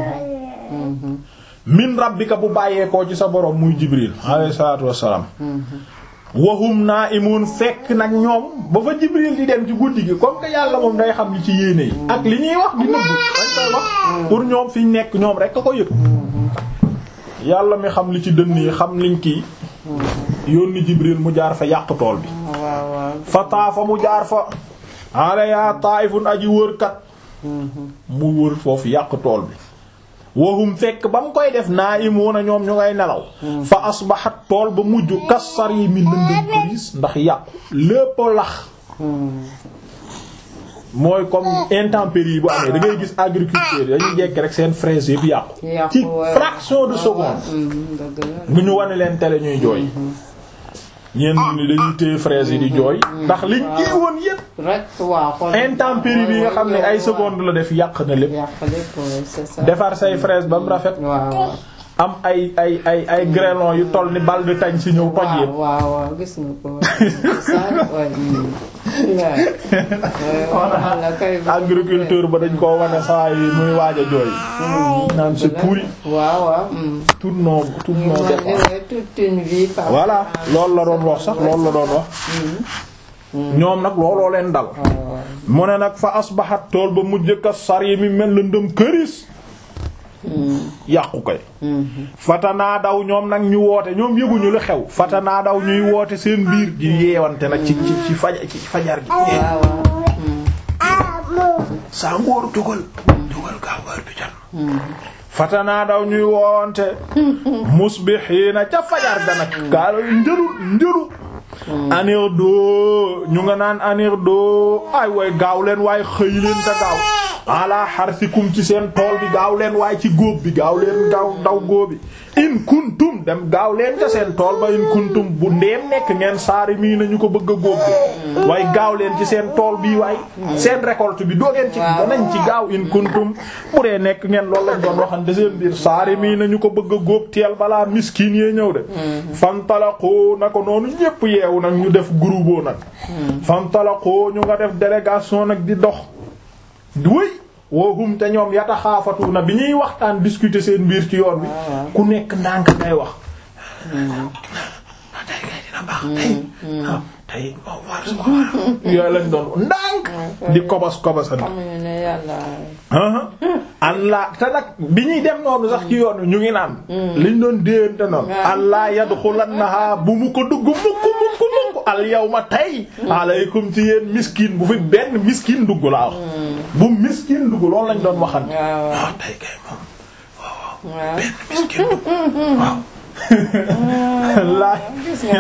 min rabbika bu bàyyeekoo ci sa borom muy Jibril alayhi salaatu wassalaam wahum na'imun fekk nag ñoom ba fa Jibril di dem ci guddi gi comme que yàlla moom day xam li ci yéene yi ak li ñuy wax di nëbbu dañ koy wax pour ñoom fi ñu nekk ñoom rek a ko yëg yàlla mi xam li ci dënn yi xam liñ kii yónni Jibril mu jaar fa yàq tool bi fa taafa mu jaar fa alaya taifun aji wërkat mu wër foofu yàq tool bi wahum fekk ba mu koy def na'imuuna ñoom ñu ngay nelaw fa asbahat tool ba mujj kasar yi mi lëndëm kriis ndax yàqu lépp lax mooy comme intempérie yi bu amee da ngay gis agriculture dañuy jekk rek seen fraise yëpp yàqu ci fraction de seconde bu ñu wane leen télé ñuy jooy ñenn ni dañuy téye fraise yi di jooy ndax liñ kii woon yëpp intempérie bi nga xam ne ay seconde la def yàq na lépp defar say fraise ba mu rafet am ay ay ay ay grêlons yu toll ni bal de tañ si ñëw toj yëpp waaw waaw gis nga ko agriculteur ba dañ koo wane saa yi muy waaj a jooy naan c'est pourri waaw waaw tout non tout non toute une vie voilà loolu la doon wax sax loolu la doon wax ñoom nag looloo leen dal mu ne nag fa asbahat tool ba mujj ka sar yi mi mel na ndëm këris yàqu koy fatanaa daw ñoom nag ñu woote ñoom yëguñu lu xew fatanaa daw ñuy woote seen biir di yeewante nag ci ci ci fajar ci fajar gi saa ngóor jógal jógal gaaw heure bi jar fatanaa daw ñuy woonte musbihiina ca fajar ga nag gaa njëru njëru anir doo ñu nga naan anir doo ay way gaaw leen waaye xëy leen te gaaw ala harsikum ci seen tool bi gaaw leen waaye ci góob bi gaaw leen gaaw daw góobi in kuntum dem gaaw leen ca seen tool ba in kuntum bu ndeem nekk ngeen saari mii nañu ko bëgg a góob bi waaye gaaw leen ci seen tool bi waaye seen récolte bi doo ngeen ci danañ ci gaaw in kuntum bu dee nekk ngeen loolu lañ doon waxante seen biir saari mii nañu ko bëgg a góob teel balaa miskin yee ñëw de fantalaqoo na ko noonu ñépp yeewu nag ñu def groupe nag fantalaqoo ñu nga def délégation nag di dox wëy woohum te ñoom yata xaafatu na bi ñuy waxtaan discuter seen biir ci yoon bi ku nekk ndànk ngay wax tey kay dina baax tey tey war yooyu lañ doon ndànk di kobos kobosani allah te nag bi ñuy dem noonu sax ci yoon ñu ngi naan liñ doon déyante noonu allah yadxulannaha bu mu ko dugg mukk mukk mukk al yawma tey alaykum ci yéen miskin bu fi benn miskin dugg laa wax bu miskin dugg loolu lañ doon waxante waaw tey kay moom waaw waaw benn miskin dugg waaw laay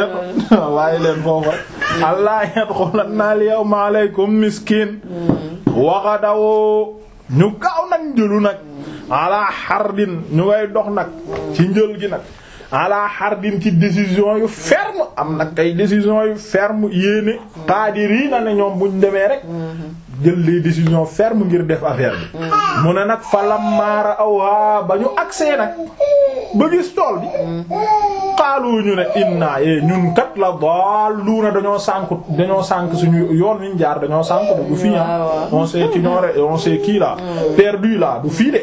waaye leen foofu rek allah yadxulanna al yawma alaykum miskin waxadawoo ñu gaaw nag njëlu nag ala xardin ñu ngay dox nag ci njël gi nag ala xardin ci décision yu ferme am nag kay décision yu ferme yéene qaadiri na ne ñoom buñ demee rek jël les décisions fermes ngir def affaire bi mu ne nag falam maara awha ba ñu agsee nag ba gis tool bi xaalu ñu ne inna e ñun kat la daalluuna dañoo sànku dañoo sànk suñu yoon niñ jaar dañoo sànku de du fii ah on s'est ignoré on s'est kii là perdu là du fii de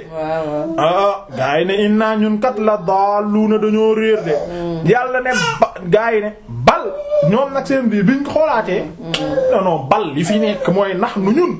ah gaa yi ne inna ñun kat la daalluuna dañoo réer de yàlla ne ba gaa yi ne bal ñoom nag seen biir biñ xoolaatee non non bal li fi nekk mooy nax nu ñun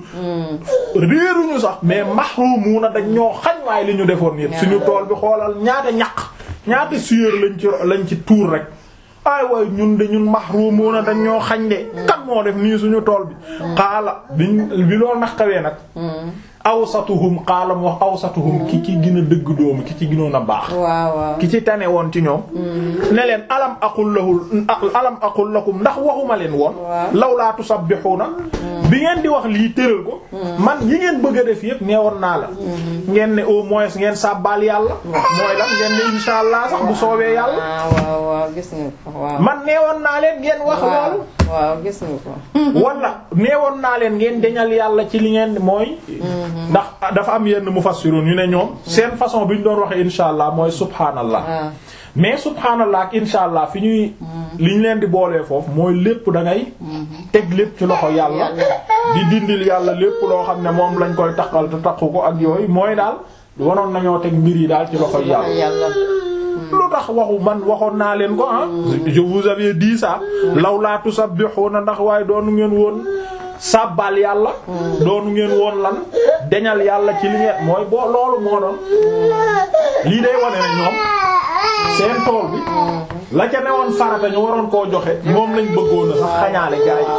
réeruñu sax mais mahrumuuna dañ ñoo xañ waaye li ñu defoon yépp suñu tool bi xoolal ñaata ñaq ñaata sueur lañ ci lañ ci tuur rek ay waaye ñun de ñun mahrumuuna dañ ñoo xañ de kan moo def nii suñu tool bi xaala biñ bi loolu nax xawee nag awsatuhum xaala mu wax awsatuhum ki ci gën a dëgg doomu ki ci gënoon a baax ki ci tane woon ci ñoom ne leen alam aqul lahul alam aqul lakum ndax waxuma leen woon lawlaa tusabbihuna bi ngeen di wax lii tëral ko man yi ngeen bëgg a def yépp neewoon naa la ngeen ne au moins ngeen sàbbaal yàlla mooy lan ngeen ne insha allah sax bu soobee yàlla waaw waaw gis nga ko waaw man neewoon naa leen ngeen wax loolu waaw gis nga ko wala neewoon naa leen ngeen deñal yàlla ci li ngeen mooy ndax dafa am yenn mufassirun yu ne ñoom seen façon bi ñu doon waxee insha allah mooy subhaanallah mais subhaanallah ak insha allah fi ñuy li ñu leen di boolee foofu mooy lépp da ngay teg lépp ci loxo yàlla di dindil yàlla lépp loo xam ne moom lañ koy taqal te taqu ko ak yooyu mooy daal wanoon nañoo teg mbir yi daal ci loxo yàlla lu tax waxu man waxoon naa leen ko ah je vous avais dit ça law laa tusabbihuna ndax waaye doonu ngeen woon sàbbal yàlla doonu ngeen woon lan deñal yàlla ci li ngeen mooy boo loolu moo doon lii day wane ne ñoom seen tool bi la ca newoon farata ñu waroon koo joxe moom lañ bëggoon a sax xañaale gaa yi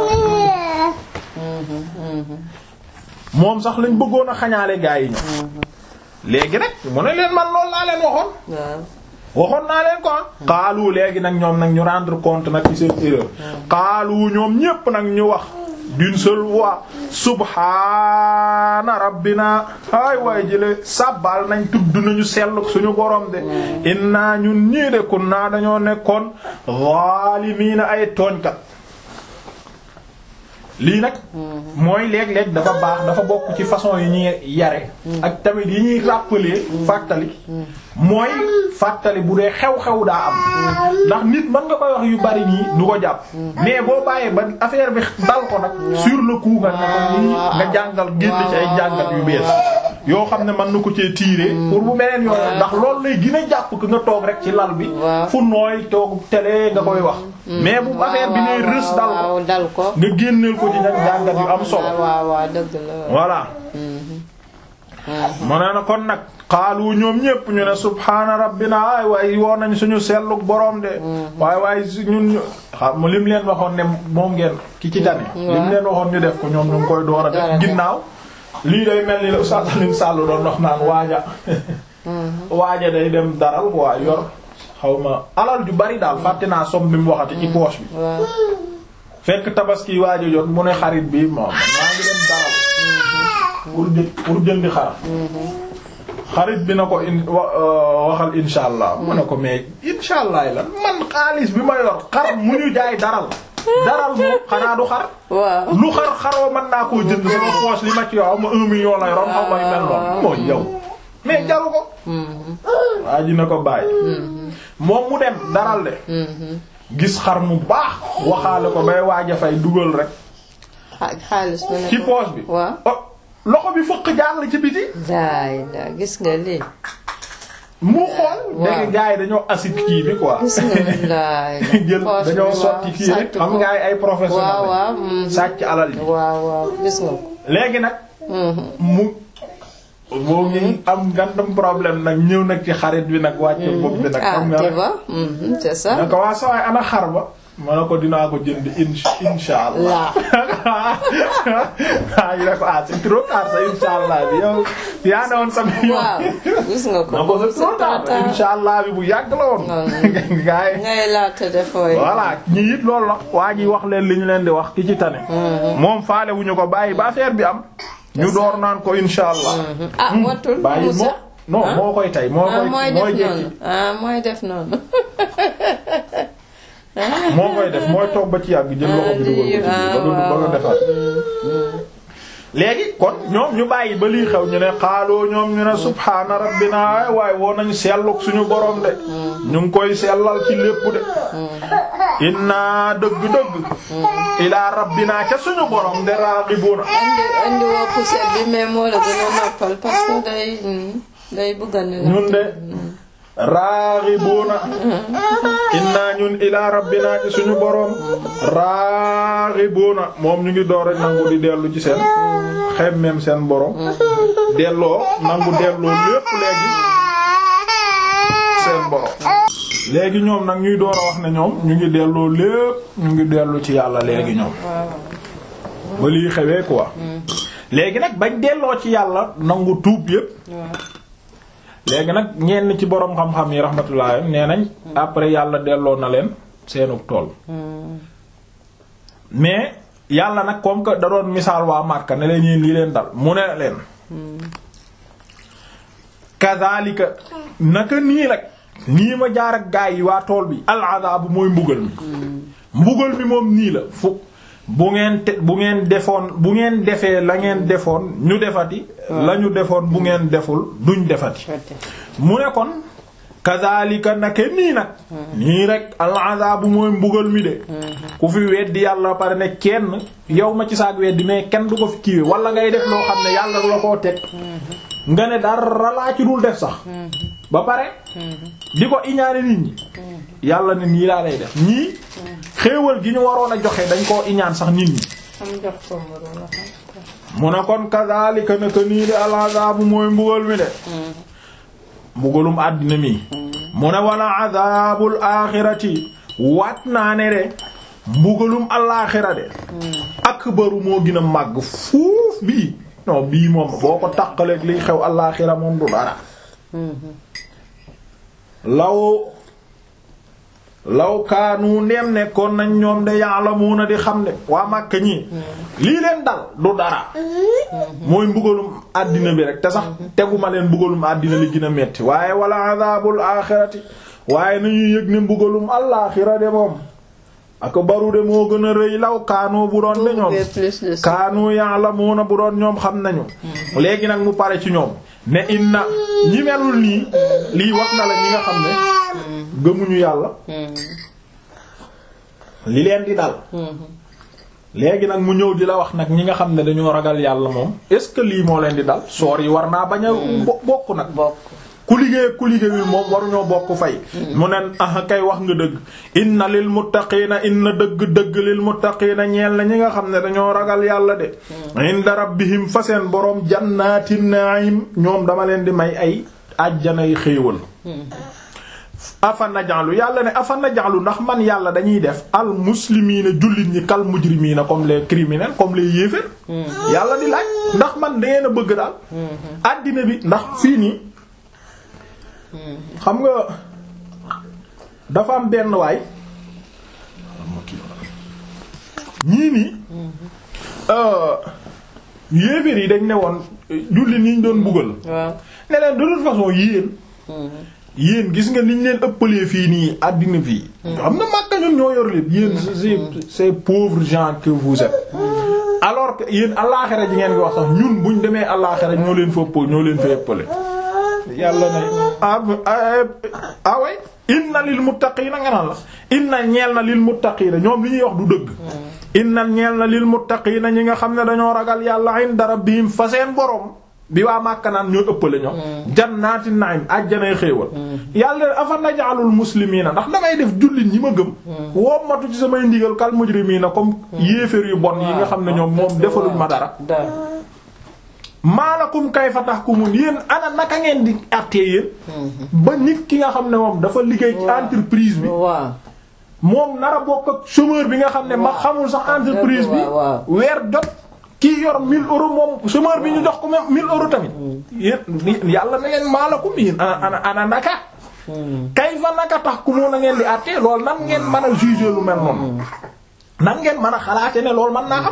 moom sax lañ bëggoon a xañaale gaa yi ñu léegi nag mu ne leen man loolu laa leen waxoon waxoon naa leen ko xaalu léegi nag ñoom nag ñu rendre compte nag ci seen erreur xaalu ñoom ñépp nag ñu wax d'une seule voix subhaana rabbina ay waay jële sàbbal nañ tudd nañu sellu suñu borom de inna ñun ñii de kunna dañoo nekkoon zaalimiina ay tooñkat lii nag mooy léeg-léeg dafa baax dafa bokk ci façon yi ñuy yare ak tamit yi ñuy rappeler fàttali mooy fàttali bu dee xew-xew daa am ndax nit mën nga koy wax yu bari nii du ko jàpp mais boo bàyyee ba affaire bi dal ko nag sur le coup nga ne ko nii nga jàngal génn ci ay jàngat yu bees yoo xam ne mën na ko cee tirer pour bu beneen yoon ndax loolu lay gën a jàpp que nga toog rek ci lal bi fu nooy toog télé nga koy wax mais bu affaire bi ne rës dal ko nga génneel ko ci nag jàngat yu am solo voilà mu ne na kon nag xaalu ñoom ñépp ñu ne subhaana rabbina ay waaye woo nañ suñu selluk boroom de waaye waaye ñun xam lim leen waxoon ne moom ngeen ki ci tane lim leen waxoon ñu def ko ñoom ñu ngi koy door a def ginnaaw lii day mel ni la Oustaz Alioune Sall doon wax naan waaja waaja day dem daral waa yor xaw ma alal ju bari daal fàtte naa somme bi mu waxati ci poche bi fekk tabaski waaja jot mu ne xarit bi moom maa ngi dem daral pour jë pour jëndi xar. xarit bi na ko in waxal insha allah. mu ne ko mais insha allah la man xaalis bi ma yor xar mu ñu jaay daral. daral moom xanaa du xar. waaw lu xar xaroo mën naa koo jënd sama poche li ma ci yow ma un million la yoroon xaw ma yu mel noonu. mooy yow mais jaru ko. waa ji na ko bàyyi. moom mu dem daral de. gis xar mu baax. waxaale ko bay waaj a fay dugal rek. xaalis bi ne ci poche bi. waaw loxo bi fëq jàll ci biti. daay da gis nga lii. mu xool. waaw léegi gars yi dañoo acide kii bi quoi. gis nga daay jël dañoo sotti kii rek xam nga ay professionnels. waaw waaw sàcc alal ji. waaw waaw gis nga ko. léegi nag. mu moo ngi am ngandam problème nag ñëw nag ci xarit bi nag wàcce bopp bi nag. xam nga ah va c'est ça. ne ko waa sa waay ana xar ba. ma ne ko dinaa ko jënd insha insha allah. waaw ñu ne ko ah c'est trop tard sa insha allah bi yow. yaa ne woon sama yoon. waaw gis nga ko. na ko c'est trop tard insha allah bi bu yàgg la woon. gaa yi ngay laata defoo yi. voilà ñi it loolu la. waa ji wax leen li ñu leen di wax ki ci tane. moom faale wu ñu ko bàyyi ba affaire bi am. ñu door naan ko insha allah. ah watul bàyyi moo non moo koy tey. moo koy mooy def noonu ah mooy def noonu. moo koy def mooy toog ba ci yàgg jël loxo bi dugal ba nga defaat. léegi kon ñoom ñu bàyyi ba lii xew ñu ne xaaloo ñoom ñu ne subhaana rabbina waaye woo nañu selluk suñu borom de. ñu ngi koy sellal ci lépp de. inna dëgg-dëgg. ilaa rabbina ca suñu borom de raaqibuna. andi andi woo poussière bi mais moo la gën a noppal parce que day day bëgg a ñun de. raaxibuuna inna ñun ilaa rabbina ci suñu boroom raaxibuuna moom ñu ngi door a nangu di dellu ci seen xemmem seen boroom delloo nangu delloo lépp léegi seen boroom léegi ñoom nag ñuy door a wax ne ñoom ñu ngi delloo lépp ñu ngi dellu ci yàlla léegi ñoom ba lii xewee quoi léegi nag bañ delloo ci yàlla nangu tuub yépp léegi nag ñenn ci boroom xam-xam yi rahmatullah nee nañ après yàlla delloo na leen seenug tool mais yàlla nag comme que da doon misaal waa Makka ne leen yéen lii leen dal mu ne leen kazaalika naka nii rek nii ma jaar ak gaa yi waa tool bi al adaabu mooy mbugal mi mbugal mi moom nii la fu bu ngeen te bu ngeen defoon bu ngeen defee la ngeen defoon ñu defati la ñu defoon bu ngeen deful duñ defati mu ne kon kazaalika nake nii nag nii rek al azaabu mooy mbugal mi de ku fi weddi yàlla pare ne kenn yow ma ci saag weddi mais kenn du ko fi kiiwe wala ngay def loo xam ne yàlla du la koo teg nga ne dara laa ci dul def sax ba pare di ko iñaane nit ñi yàlla ne nii laa lay def ñii xéewal gi ñu waroon a joxe dañ koo iñaan sax nit ñi mu ne kon kazaalika naka nii de al azaabu mooy mbugal mi de mbugalum àddina mi mu ne wala azaabul aaxirati waat naa ne de mbugalum alaaxira de akbaru moo gën a màgg fuuf bii non bii moom boo ko taqaleeg liy xew alaaxira moom du dara law law kaanu ndeem nekkoon nañ ñoom de ya'lamuna di xam ne waa Makka ñii lii leen dal du dara mooy mbugalum àddina bi rek te sax teguma leen mbugalum àddina li gën a metti waaye wala azabul aaxirati waaye nañuy yëg ne mbugalum alaaxira de moom ak baru de moo gën a rëy law kaanu bu doon de ñoom kaanu ya'lamuna bu doon ñoom xam nañu léegi nag mu pare ci ñoom ne inna ñi melul nii lii wax na la ñi nga xam ne gëmuñu yàlla li leen di dal léegi nag mu ñëw di la wax nag ñi nga xam ne dañoo ragal yàlla moom est-ce que lii moo leen di dal soor yi war naa bañ a bokk nag ku liggéey ku liggéeyul moom waruñoo bokk fay mu ne ah kay wax nga dëgg inna lil muttaqiina inna dëgg dëgg lil muttaqiina ñeel na ñi nga xam ne dañoo ragal yàlla de inda rabbihim fa seen boroom jannatin na'im ñoom dama leen di may ay àjjanay xéewal afa najalu yàlla ne afa najalu ndax man yàlla dañuy def al muslimiina jullit ñi kal mujrimiina comme les criminels comme les yéefér yàlla di laaj ndax man dangeen a bëgg daal àddina bi ndax fii nii xam nga dafa am benn waay ñii nii yéeféer yi dañ ne woon julli ni ñu doon buggal ne leen de toute façon yéen yéen gis nga niñ leen ëppalee fii nii àddina fii xam nga Makka ñun ñoo yor lépp yéen c'est ces pauvres gens que vous êtes alors que yéen àllaaxira ji ngeen ngi wax sax ñun buñ demee àllaaxira ñoo leen fa ëpp ñoo leen fa ëppale yàlla ne ah ah way inna lil muttaqiina nga naan la inna ñeel na lil muttaqiina ñoom li ñuy wax du dëgg inna ñeel na lil muttaqiina ñi nga xam ne dañoo ragal yàlla inda rabbihim fa seen borom bi waa Makka naan ñoo ëppale ñoom jannaati naim ajjanay xéewal yàlla afa naj'alul muslimiina ndax damay def jullit ñi ma gëm wommatu ci samay ndigal kal mujrimiina comme yéeféer yu bon yi nga xam ne ñoom moom defaluñ ma dara maalakum kayfa tahkumun yéen ana naka ngeen di àttee yéen ba nit ki nga xam ne moom dafa liggéey ci entreprise bi moom nar a bokk ak chômeur bi nga xam ne ma xamul sax entreprise bi weer jot kii yor mille euros moom chômeur bi ñu jox ko même mille euros tamit yéen yàlla na leen maalakum yéen ana ana ana naka kayfa naka tahkumun na ngeen di àttee loolu nan ngeen mën a juger lu mel noonu nan ngeen mën a xalaate ne loolu mën naa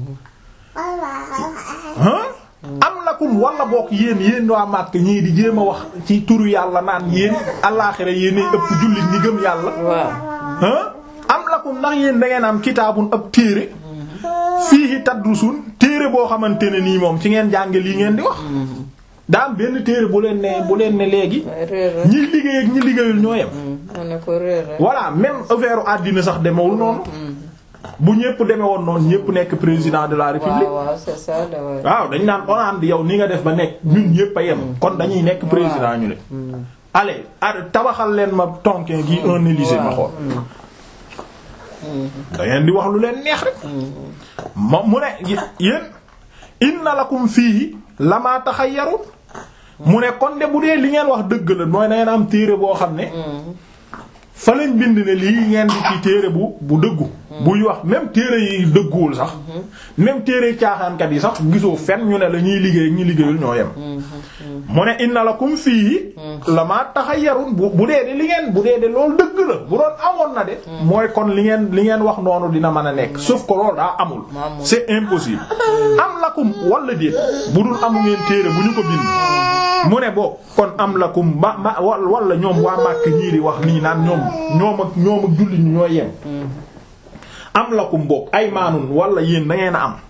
am am lakum wala bokk yéen yéen waa Màkk ñii di jéem a wax ci turu yàlla naan yéen alaaxira yéenay ëpp jullit ñi gëm yàlla. waaw am lakum ndax yéen da ngeen am kitaabun ab téere. fiihi tadrusun téere boo xamante ne nii moom ci ngeen jànge lii ngeen di wax. daa am benn téere bu leen ne bu leen ne léegi. ñi liggéey ak ñi liggéeyul ñoo yem. voilà même affaire àddina sax demewul noonu. bu ñépp demee woon noonu ñépp nekk président de la république. waaw c'est ça waaw dañ naan Hollande yow ni nga def ba nekk ñun ñépp a yem. kon dañuy nekk président ñu ne. allez tabaxal leen ma Tonkin gi un Élysée ma xool. da ngeen di wax lu leen neex rek. ma mu ne yéen inna lakum fiihi lamaa taxayyarun mu ne kon de bu dee li ngeen wax dëgg la mooy da ngeen am téere boo xam ne. fa lañ bind ne lii ngeen di ci téere bu bu dëggu. buy wax même téere yi dëgguwul sax. même téere caaxaankat yi sax gisoo fen ñu ne la ñuy liggéey ak ñi liggéeyul ñoo yem. mu ne inna lakum fii lamaa taxayyarun bu bu dee de li ngeen bu dee de loolu dëgg la bu doon amoon na de. mooy kon li ngeen li ngeen wax noonu dina mën a nekk sauf que loolu daa amul. c'est impossible. am lakum wala déet bu dul amu ngeen téere bu ñu ko bind. mu ne boo kon am lakum ma ma wala ñoom waa Màkk ñii di wax nii naan ñoom ñoom ak ñoom ak julli ñu ñooy yem. am lakum bokk ay maanun wala yéen da ngeen a am.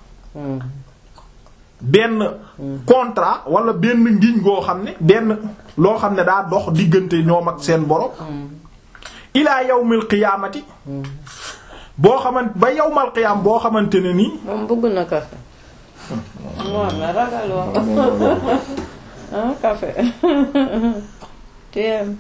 benn contrat wala benn ngiñ goo xam ne benn loo xam ne daa dox diggante ñoom ak seen borom. ilaa yawmil qiyaamati. boo xamante ba yawmal qiyaam boo xamante ne nii. moom bëgg na café. war na ragal ah café. teem.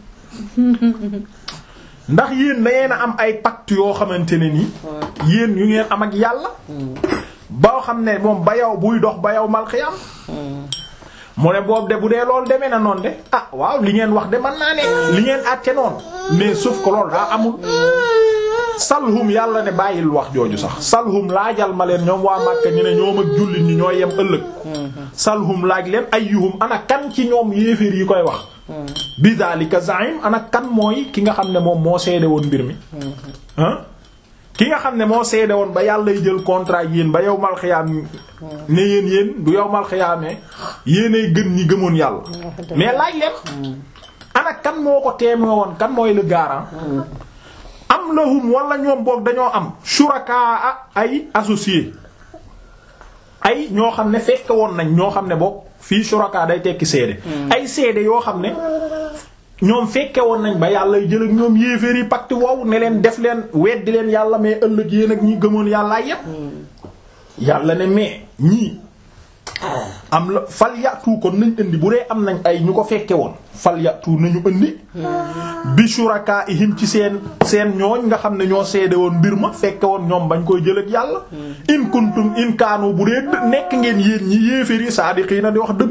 ndax yéen da ngeen a am ay pacte yoo xamante ne nii. yéen yu ngeen am ak yàlla. boo xam ne moom ba yow buy dox ba yow mal xiyam. mu ne boobu de bu dee loolu demee na noonu de ah waaw li ngeen wax de mën naa ne li ngeen àtte noonu mais sauf que loolu daa amul. salhum yàlla ne bàyyil wax jooju sax salhum laajal ma leen ñoom waa Makka ñu ne ñoom ak jullit ñi ñooy yem ëllëg. salhum laaj leen ayyuhum ana kan ci ñoom yéeféer yi koy wax. bi daalika za'im ana kan mooy ki nga xam ne moom moo seede woon mbir mi. ah ki nga xam ne moo seede woon ba yàlla jël contrat yéen ba yawmal xiyaam ne yéen yéen du yawmal xiyaamee yéenay gën ñi gëmoon yàlla. mais laaj leen. ana kan moo ko téeméer woon kan mooy le garant. am lahum wala ñoom boog dañoo am shuraka ay associé ay ñoo xam ne fekk woon nañ ñoo xam ne boog fii shuraka day tekki seede. ay seede yoo xam ne ñoom fekke woon nañ ba yàlla jël ak ñoom yéeféer yi pacte woowu ne leen def leen weddi leen yàlla mais ëllëg yéen ak ñi gëmoon yàllaa yépp. yàlla ne mais ñii am la fal yatu kon nañ indi bu dee am nañ ay ñu ko fekke woon fal yatu nañu indi. bi shurakaihim ci seen seen ñooñ nga xam ne ñoo seede woon mbir ma fekke woon ñoom bañ koy jël ak yàlla. in kuntum in kaanu bu dee nekk ngeen yéen ñi yéeféer yi saadiqiina di wax dëgg.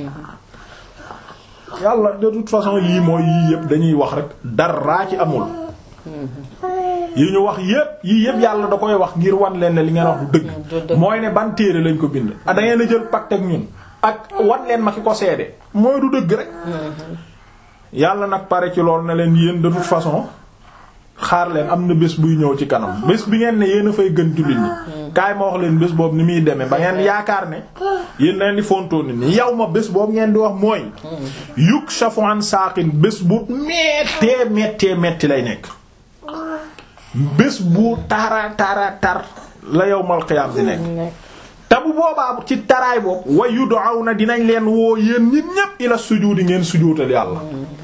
yàlla de toute façon yii mooy yii yëpp dañuy wax rek dara ci amul. yi ñu wax yëpp yii yëpp yàlla da koy wax ngir wan leen ne li ngeen wax du dëgg. mooy ne ban téere lañ ko bind. da ngeen a jël pacte ak ñun ak wan leen ma ki ko seede mooy du dëgg rek. yàlla nag pare ci lool ne leen yéen de toute façon xaar leen am na bés buy ñëw ci kanam bés bi ngeen ne yéen a fay gën jullit ñi. kaay ma wax leen bés boobu ni muy demee ba ngeen yaakaar ne yéen na leen di fontooni ni yow ma bés boobu ngeen di wax mooy yukshafu an saaqin bés bu mettee mettee metti lay nekk bés bu tara tara tar la yawmal qiyaam di nekk te bu boobaa ci taraay boobu wa yud'awna dinañ leen woo yéen nit ñépp ila sujuudi ngeen sujjóotal yàlla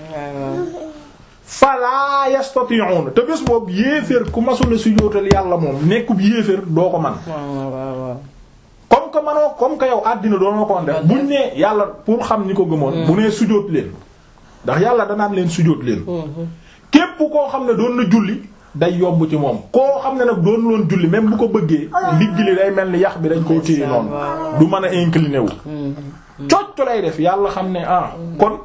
fala yastati'una te bés boobu yéeféer ku masula sujjóotal yàlla moom nekkub yéeféer doo ko man comme que manoo comme que yow àddina doonoo ko def buñ ne yàlla pour xam ñi ko gëmoon bu nee sujjóot leen ndax yàlla danaan leen sujjóot leen képp koo xam ne doon na julli day yomb ci moom koo xam ne nag doon loon julli même bu ko bëggee ndigg li day mel ni yax bi dañ koo téye noonu du mën a incliné wu cocc lay def yàlla xam ne ah kon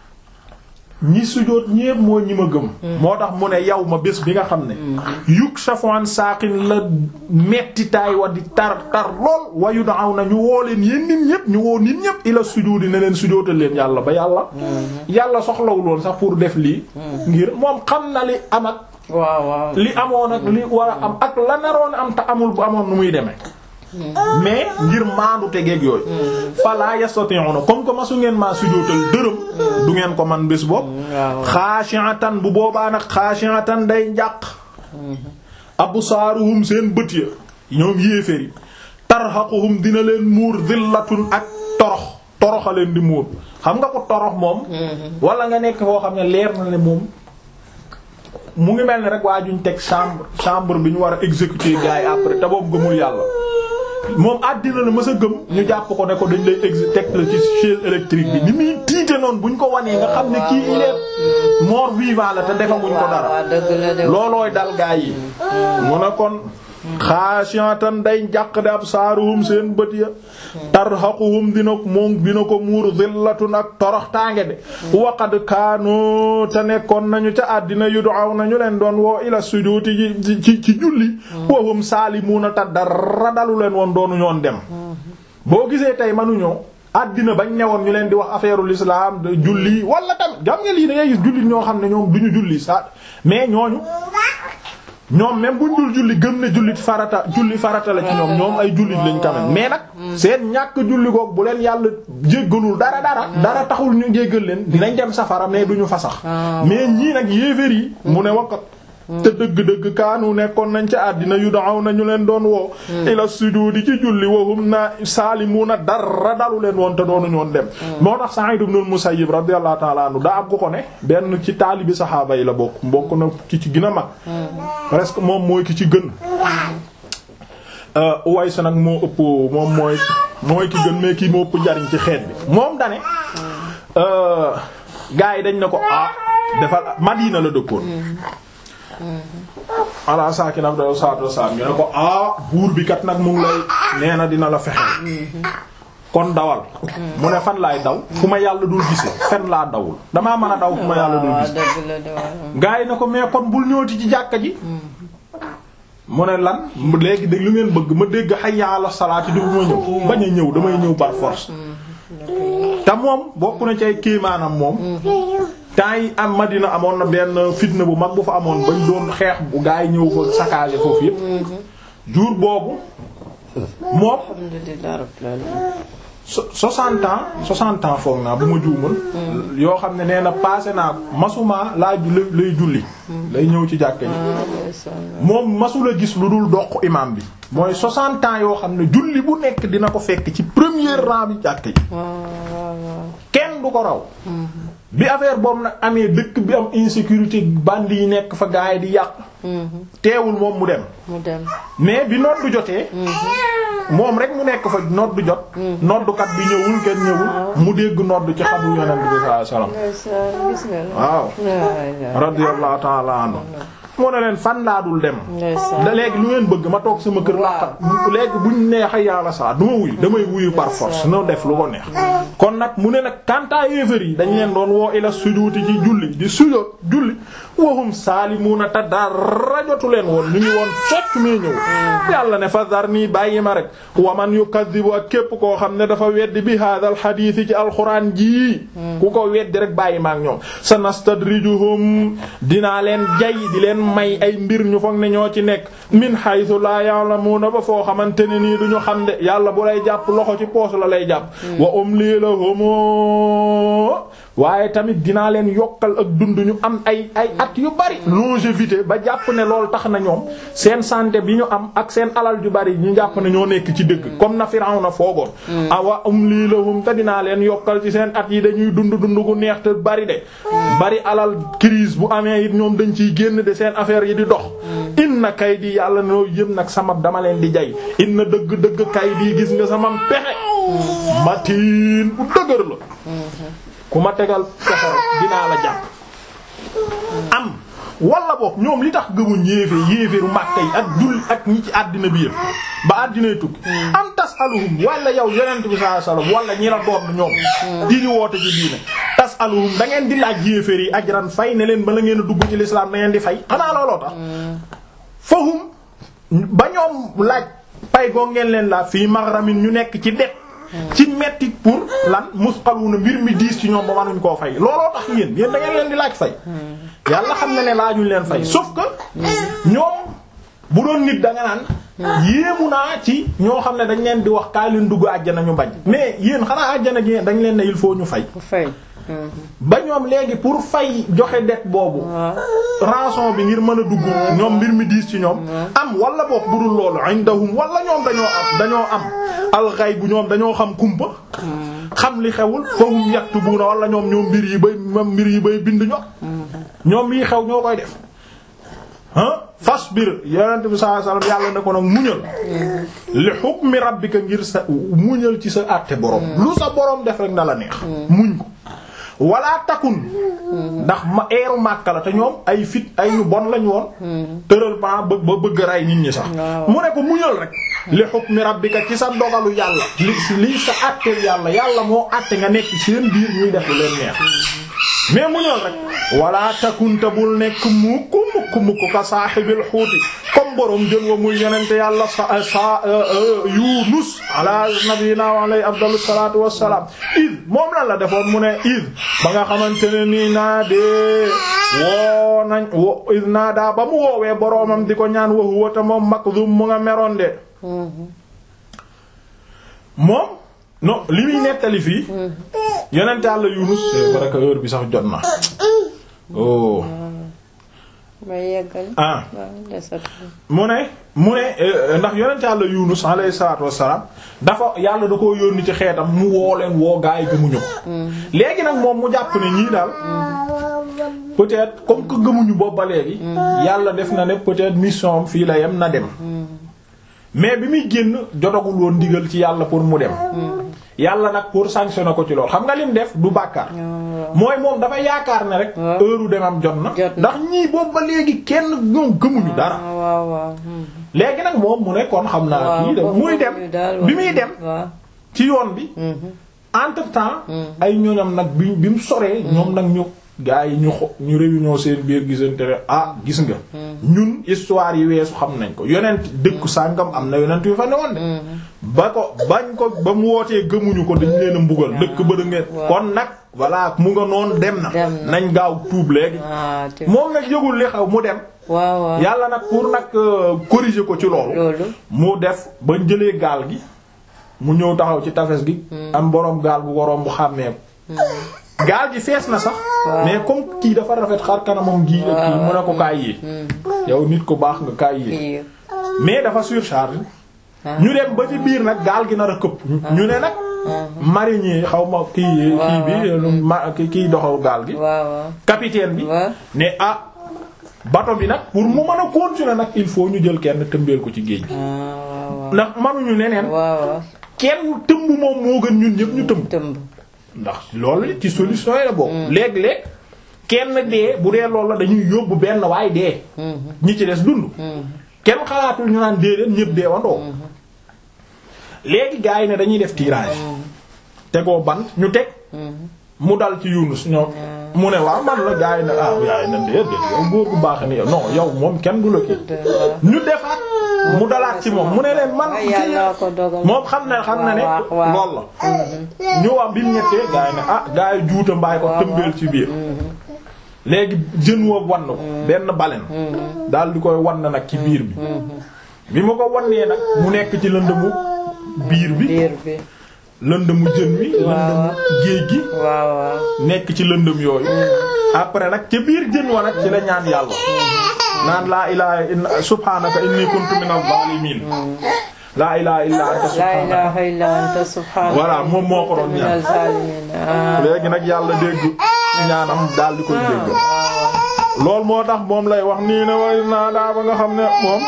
ñi sujjóot ñépp moo ñi ma gëm moo tax mu ne yow ma bés bi nga xam ne yukshafu an saaqin la mettitaay wa di tar tar lool wa yud'awna ñu woo leen yéen nit ñépp ñu woo nit ñépp ila sujuudi ne leen sujjóotal leen yàlla ba yàlla yàlla soxlawul woon sax pour def lii ngir moom xam na li am ak waaw waaw li amoon ak li war a am ak la naroon am te amul bu amoon nu muy demee mais ngir maandu tegeeg yooyu fala yastati'una comme que masu ngeen maa sujjóotal dërëm du ngeen ko man bés boobu xaashi'atan bu boobaa nag xaashi'atan day njàq absaaruhum seen bët ya ñoom yéeféri tarhaquhum dina leen muur dhillatun ak torox toroxa leen di muur xam nga ko torox moom wala nga nekk foo xam ne leer na ne moom mu ngi mel ni rek waa juñ teg chambre chambre bi ñu war a exécuter gars yi après te boobu gëmul yàlla moom àddina la mës a gëm ñu jàpp ko ne ko dañ lay ex teg la ci chaise électrique bi ni muy tiite noonu buñ ko wanee nga xam ne kii il est mort vivant la te defaguñ ko dara loolooy dal gars yi mu ne kon xaashi'atan day njàq de absaaruhum seen bët ya tarhaquhum dina moom dina ko muur dhillatun ak torox tànge de waqad kaanu te nekkoon nañu ca àddina yud'aw nañu leen doon woo ila sujuudi ci ci ci julli wa hum saalimuuna te dara dalu leen woon doonu ñoon dem boo gisee tey manuñoo àddina bañ newoon ñu leen di wax affaire ul islam de julli wala tamit gam nga lii da ngay gis julli ñoo xam ne ñoom duñu julli sa mais ñooñu ñoom même buñ dul julli gëm ne jullit farata julli farata la ci ñoom ñoom ay jullit lañ quand même mais nag seen ñàkk julli goog bu leen yàlla jéggalul dara dara dara taxul ñu jéggal leen dinañ dem safara mais duñu fa sax mais ñii nag yéeféer yi mu ne wakkat te dëgg-dëgg kaanu nekkoon nañ ca àddina yu daaw na ñu leen doon woo ila sujudi ci julli wahum na saalimuuna dara dalu leen woon te doonu ñoon dem moo tax Sa'id ibn al-Musayyib radiyallahu ta'ala anhu daa am ko ko ne benn ci taalibi saxaaba yi la bokk mbokk na ki ci gën a mag presque moom mooy ki ci gën Uways nag moo ëpp moom mooy mooy ki gën mais kii moo ëpp njariñ ci xeet bi moom dane gaa yi dañ ne ko ah defal Madina la dëkkoon ala saaki nag da saatu saam ñu ne ko ah buur bi kat nag mu ngi lay nee na dina la fexe kon dawal mu ne fan laay daw fu ma yàlla dul gise fen laa dawul damaa mën a daw fu ma yàlla dul gise gaa yi ne ko mais kon bul ñëwati ci jàkka ji mu ne lan léegi dégg lu ngeen bëgg ma dégg hayya ala salaati di bu ma ñëw bañ a ñëw damay ñëw par force te moom bokk na ci ay kéemaanam moom temps yi am Madina amoon na benn fitna bu mag bu fa amoon bañ doon xeex bu gaa yi ñëw fa saccager foofu yépp jour boobu moom soixante ans soixante ans foog naa bu ma juumul yoo xam ne nee na passé naa masuma laa lay julli lay ñëw ci jàkka ji moom masula gis lu dul doq imam bi mooy soixante ans yoo xam ne julli bu nekk dina ko fekk ci premier rang bi jàkka ji kenn du ko raw bi affaire boobu nag amee dëkk bi am insécurité bandi yi nekk fa gaay di yàq teewul moom mu dem mais bi noddu jotee moom rek mu nekk fa noddu jot noddukat bi ñëwul kenn ñëwul mu dégg noddu ci xabru yonent bi sallallahu alayhi wasallam waaw radiyallahu ta'ala anhu moo ne leen fan laa dul dem da léegi lu ngeen bëgg ma toog sama kër laqat léegi buñ neexa yàlla saa du ma wuyu damay wuyu par force no def lu ko neex kon nag mu ne nag kantaa yéefar yi dañ leen doon woo ila sujuuti ci julli di sujoot julli waxum saalimuuna te dara jotu leen woon ñu ngi woon cocc mbëkk mee ñëw yàlla ne fadharni bàyyi ma rek wa man yukadhibu ak képp koo xam ne dafa weddi bi hadha al hadith ci alxuraan ji ku ko weddi rek bàyyi ma ak ñoom sanastadrijuhum dinaa leen jay di leen may ay mbir ñu foog ne ñoo ci nekk min haythu la ya'lamuna ba foo xamante ne nii duñu xam de yàlla bu lay jàpp loxo ci poos la lay jàpp wa umli lahum waaye tamit dinaa leen yokkal ak dund ñu am ay ay at yu bari longévité ba jàpp ne loolu tax na ñoom seen santé bi ñu am ak seen alal ju bari ñu jàpp ne ñoo nekk ci dëgg comme na Firawna foogoon awa umli lahum te dinaa leen yokkal ci seen at yi dañuy dund dund gu neex te bari de bari alal crise bu amee it ñoom dañ ciy génn de seen affaire yi di dox inna kaydi yàlla noo yëm nag sama dama leen di jay inna dëgg-dëgg kaydi gis nga sama pexe matin bu dëgër la ku ma tegal pexe dinaa la jàpp am wala boog ñoom li tax gëmuñ yéefee yéeféeru Makka yi ak julli ak ñi ci àddina bi yëpp ba àddinay tukki am tasaluhum wala yow yonent bi sallallahu alayhi wasallam wala ñi la doon ñoom di di woote ci diine tasaluhum da ngeen di laaj yéeféer yi ajran fay ne leen bala ngeen a dugg ci l'islam da ngeen di fay xanaa looloo tax fahum ba ñoom laaj pay goo ngeen leen la fii maghramin ñu nekk ci det ci metti pour lan musqaluna mbir mi diis ci ñoom ba mënuñ koo fay looloo tax yéen yéen da ngeen leen di laaj fay yàlla xam na ne laajuñ leen fay sauf que ñoom bu doon nit da nga naan yéemu naa ci ñoo xam ne dañ leen di wax kaay leen dugg àjjana ñu bañ mais yéen xanaa àjjana gi dañ leen ne il faut ñu fay ba ñoom léegi pour fay joxe det boobu rançon bi ngir mën a dugg ñoom mbir mi diis ci ñoom am wala boog budul loolu indahum wala ñoom dañoo am dañoo am alxayb bu ñoom dañoo xam kumpa xam li xewul fahum yaktubuna wala ñoom ñoom mbir yi bay mbir yi bay bind ño ñoom yi xew ñoo koy def ah fasbir yonent bi sallallahu alayhi wasallam yàlla ne ko nag muñal li hukmi rabbika ngir sa muñal ci sa àtte borom lu sa borom def rek na la neex muñ ko wala takun ndax ma eeru Makka la te ñoom ay fit ay ñu bon lañu woon tëral ba ba bëgg ray nit ñi sax mu ne ko muñal rek li hukmi rabbika ci sa dogalu yàlla li lii sa àtte yàlla yàlla moo àtte nga nekk seen biir ñuy def lu leen neex mais muñal rek wala takunta bul nekk mukk mukk mukk ka saahibil xuuti comme borom jën wa muy yonente yàlla sa sa Yunus ala nabiyina wa alayhi afdalu salatu wassalam id moom lan la defoon mu ne id ba nga xamante ne nii naa dee woo nañ wo id naa daa ba mu woowee boromam di ko ñaan wa huwa ta moom makdum mu nga meroon de moom non li muy nettali fii yonent Yàlla Yunus c'est vrai que heure bi sax jot na oh ah mu ne mu ne ndax yonent Yàlla Yunus alayhi salaatu wassalaam dafa yàlla da koo yónni ci xeetam mu woo leen woo gaa yi gëmuñu ko léegi nag moom mu jàpp ne ñii daal peut-être comme que gëmuñu boobu ba léegi yàlla def na ne peut-être mission am fii la yem na dem mais bi muy génn jotagul woon ndigal ci yàlla pour mu dem yàlla nag pour sanctionner ko ci lool xam nga lim def du bàkkaar mooy moom dafa yaakaar ne rek heure demam jot na ndax ñii boobu ba léegi kenn ñoom gëmuñu dara léegi nag moom mu ne kon xam naa kii dem muy dem bi muy dem ci yoon bi entre temps ay ñoñam nag bi bi mu soree ñoom nag ñu gaa yi ñu xo ñu réunion seen biir gisante ne ah gis nga ñun histoire yi weesu xam nañ ko yonent dëkku sàngam am na yonent yu fa newoon de ba ko bañ ko ba mu wootee gëmuñu ko dañ leen a mbugal dëkk ba da ngeen kon nag voilà mu nga noonu dem na nañ gaaw tuub léegi moom nag yëgul li xaw mu dem yàlla nag pour nag corriger ko ci loolu mu def bañ jëlee gaal gi mu ñëw taxaw ci tafes gi am boroom gaal bu waroom bu xàmmee gaal gi fees na sax mais comme kii dafa rafet xar kanamam gi ak kii mu ne ko kaay yi yow nit ko baax nga kaay yi mais dafa surcharge ñu dem ba ci biir nag gaal gi nar a këpp ñu ne nag marinier xaw ma kii kii bi kii doxaw gaal gi capitaine bi ne ah bateau bi nag pour mu mën a continuer nag il faut ñu jël kenn tëmbeel ko ci géej gi ndax mënuñu neneen kenn tëmb moom moo gën ñun ñëpp ñu tëmb ndax loolu ci solution yi la bokk léeg-léeg kenn dee bu dee loolu la dañuy yóbbu benn waaye dee ñi ci des dund kenn xalaatul ñu naan déedéet ñëpp dee wandoo léegi gars yi ne dañuy def tirage tegoo bant ñu teg mu dal ci Yunus ñoom mu ne waaw man la gars yi ne ah yaay na déedéet yow góor bu baax ni yow non yow moom kenn du la kii ñu defaat mu dalaat ci moom mu ne leen man yàlla ko dogal moom xam na xam na ne lool la ñu wax bi mu ñettee gaa yi ne ah gaa yi juuta mbaay ko tëmbeel ci biir léegi jën woo wann ko benn balen daal di koy wann nag ci biir bi bi ma ko wannee nag mu nekk ci lëndëmu biir bi lëndëmu jën wi lëndëmu géej gi nekk ci lëndëm yooyu après nag ca biir jën wa nag ci la ñaan yàlla naan laa ilaha illa subhanaka inni kuntu minaz zalimin laa ilaha illa anta subhanaka illa anta subhanaka voilà moom moo ko doon ñaan léegi nag yàlla dégg ñaanam daal di koy dégg loolu moo tax moom lay wax nii ne way naa daa ba nga xam ne moom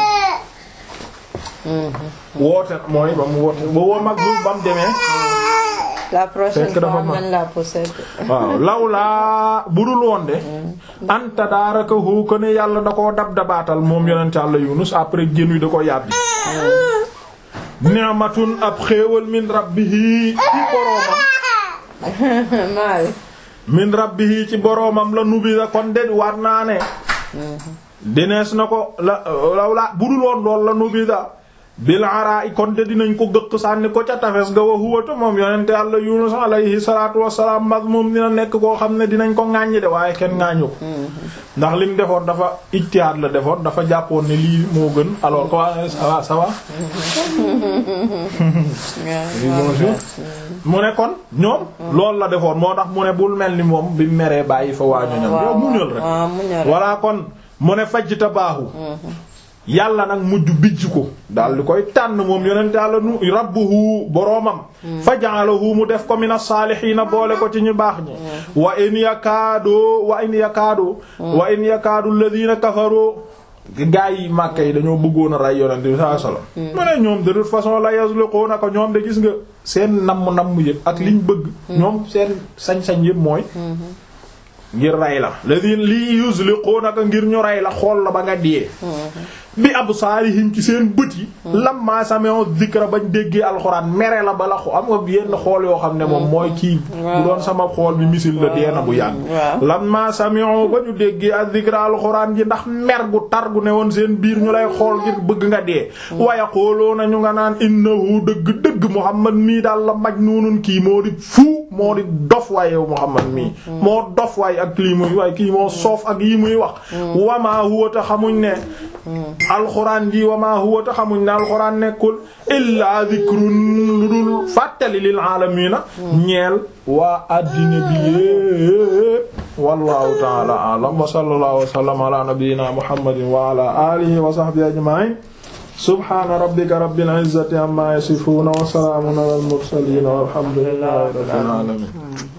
woote mooy ba mu woote ba woo mag bu ba mu demee la prochaine fois man la possède waaw lawlaa budul woon de anta daarakahu ko ne yàlla da koo dab dabaatal moom yonent Yàlla Yunus après génn wi da ko yàbbi ni'matun ab xéewal min rabbihi ci boroomam min rabbihi ci boroomam la nubi la kon de war naa ne dinees na ko la lawlaa budul woon lool la nubi da bil araa kon te dinañ ko gëq sànni ko ca tafes ga wa huwa moom yonente Yàlla Yunus alayhi salaatu wassalaam mazmum dina nekk koo xam ne dinañ ko ŋàññi de waaye kenn ŋàññu ko ndax lim defoon dafa ijtihaad la defoon dafa jàppoon ne lii moo gën alors que waa ça va ça va mu ne kon ñoom loolu la defoon moo tax mu ne bul mel ni moom bi meree bàyyi fa waa ñoñam yow muñal rek voilà kon mu ne fajta baaxu yàlla nag mujj bijj ko daal di koy tànn moom yonent Yàlla nu rabbuhu boroomam faj'alahu mu def ko mina saalihiina boole ko ci ñu baax ñi wa in yakaadu wa in yakaadu wa in yakaadu alladhiina kafaru gaa yi Makka yi dañoo bëggoon a rey yonent bi sallallahu alayhi wasallam mu ne ñoom de toute façon la yazliquuna ko ñoom de gis nga seen namm namm yëpp ak liñ bëgg ñoom seen sañ-sañ yëpp mooy ngir rey la ladina li yuzliquuna ko ngir ñu rey la xool la ba nga diyee bi absaarihim ci seen bët yi lamma sami'u dhikra bañ déggee alxuraan mere la ba la xo am nga yenn xool yoo xam ne moom mooy kii bu doon sama xool bi misil la dee na bu yàgg lamma sami'u ba ñu déggee adh-dhikra alxuraan ji ndax mer gu tar gu ne woon seen biir ñu lay xool ngir bëgg nga dee wa yaquluuna ñu nga naan innahu dëgg dëgg Muhammad mii daal la majnuunun kii moo di fuu moo di dof waaye yow Muhammad mii moo dof waaye ak lii muy waaye kii moo soof ak yi muy wax wamaa huwa ta xamuñ ne alxuraan ji wamaa huwa ta xamuñ ne alxuraan nekkul illaa dhikrun lu dul fàttali lil aalamiina ñeel waa addina bi yépp wallahu ta'ala a'lam wa sallallahu wa sallam ala nabiyyina muhammadin wa ala alihi wa sahbihi ajma'in subhana rabbika rabbil izzati amma yasifun wa salamun alal mursalin walhamdulillahi rabbil alamin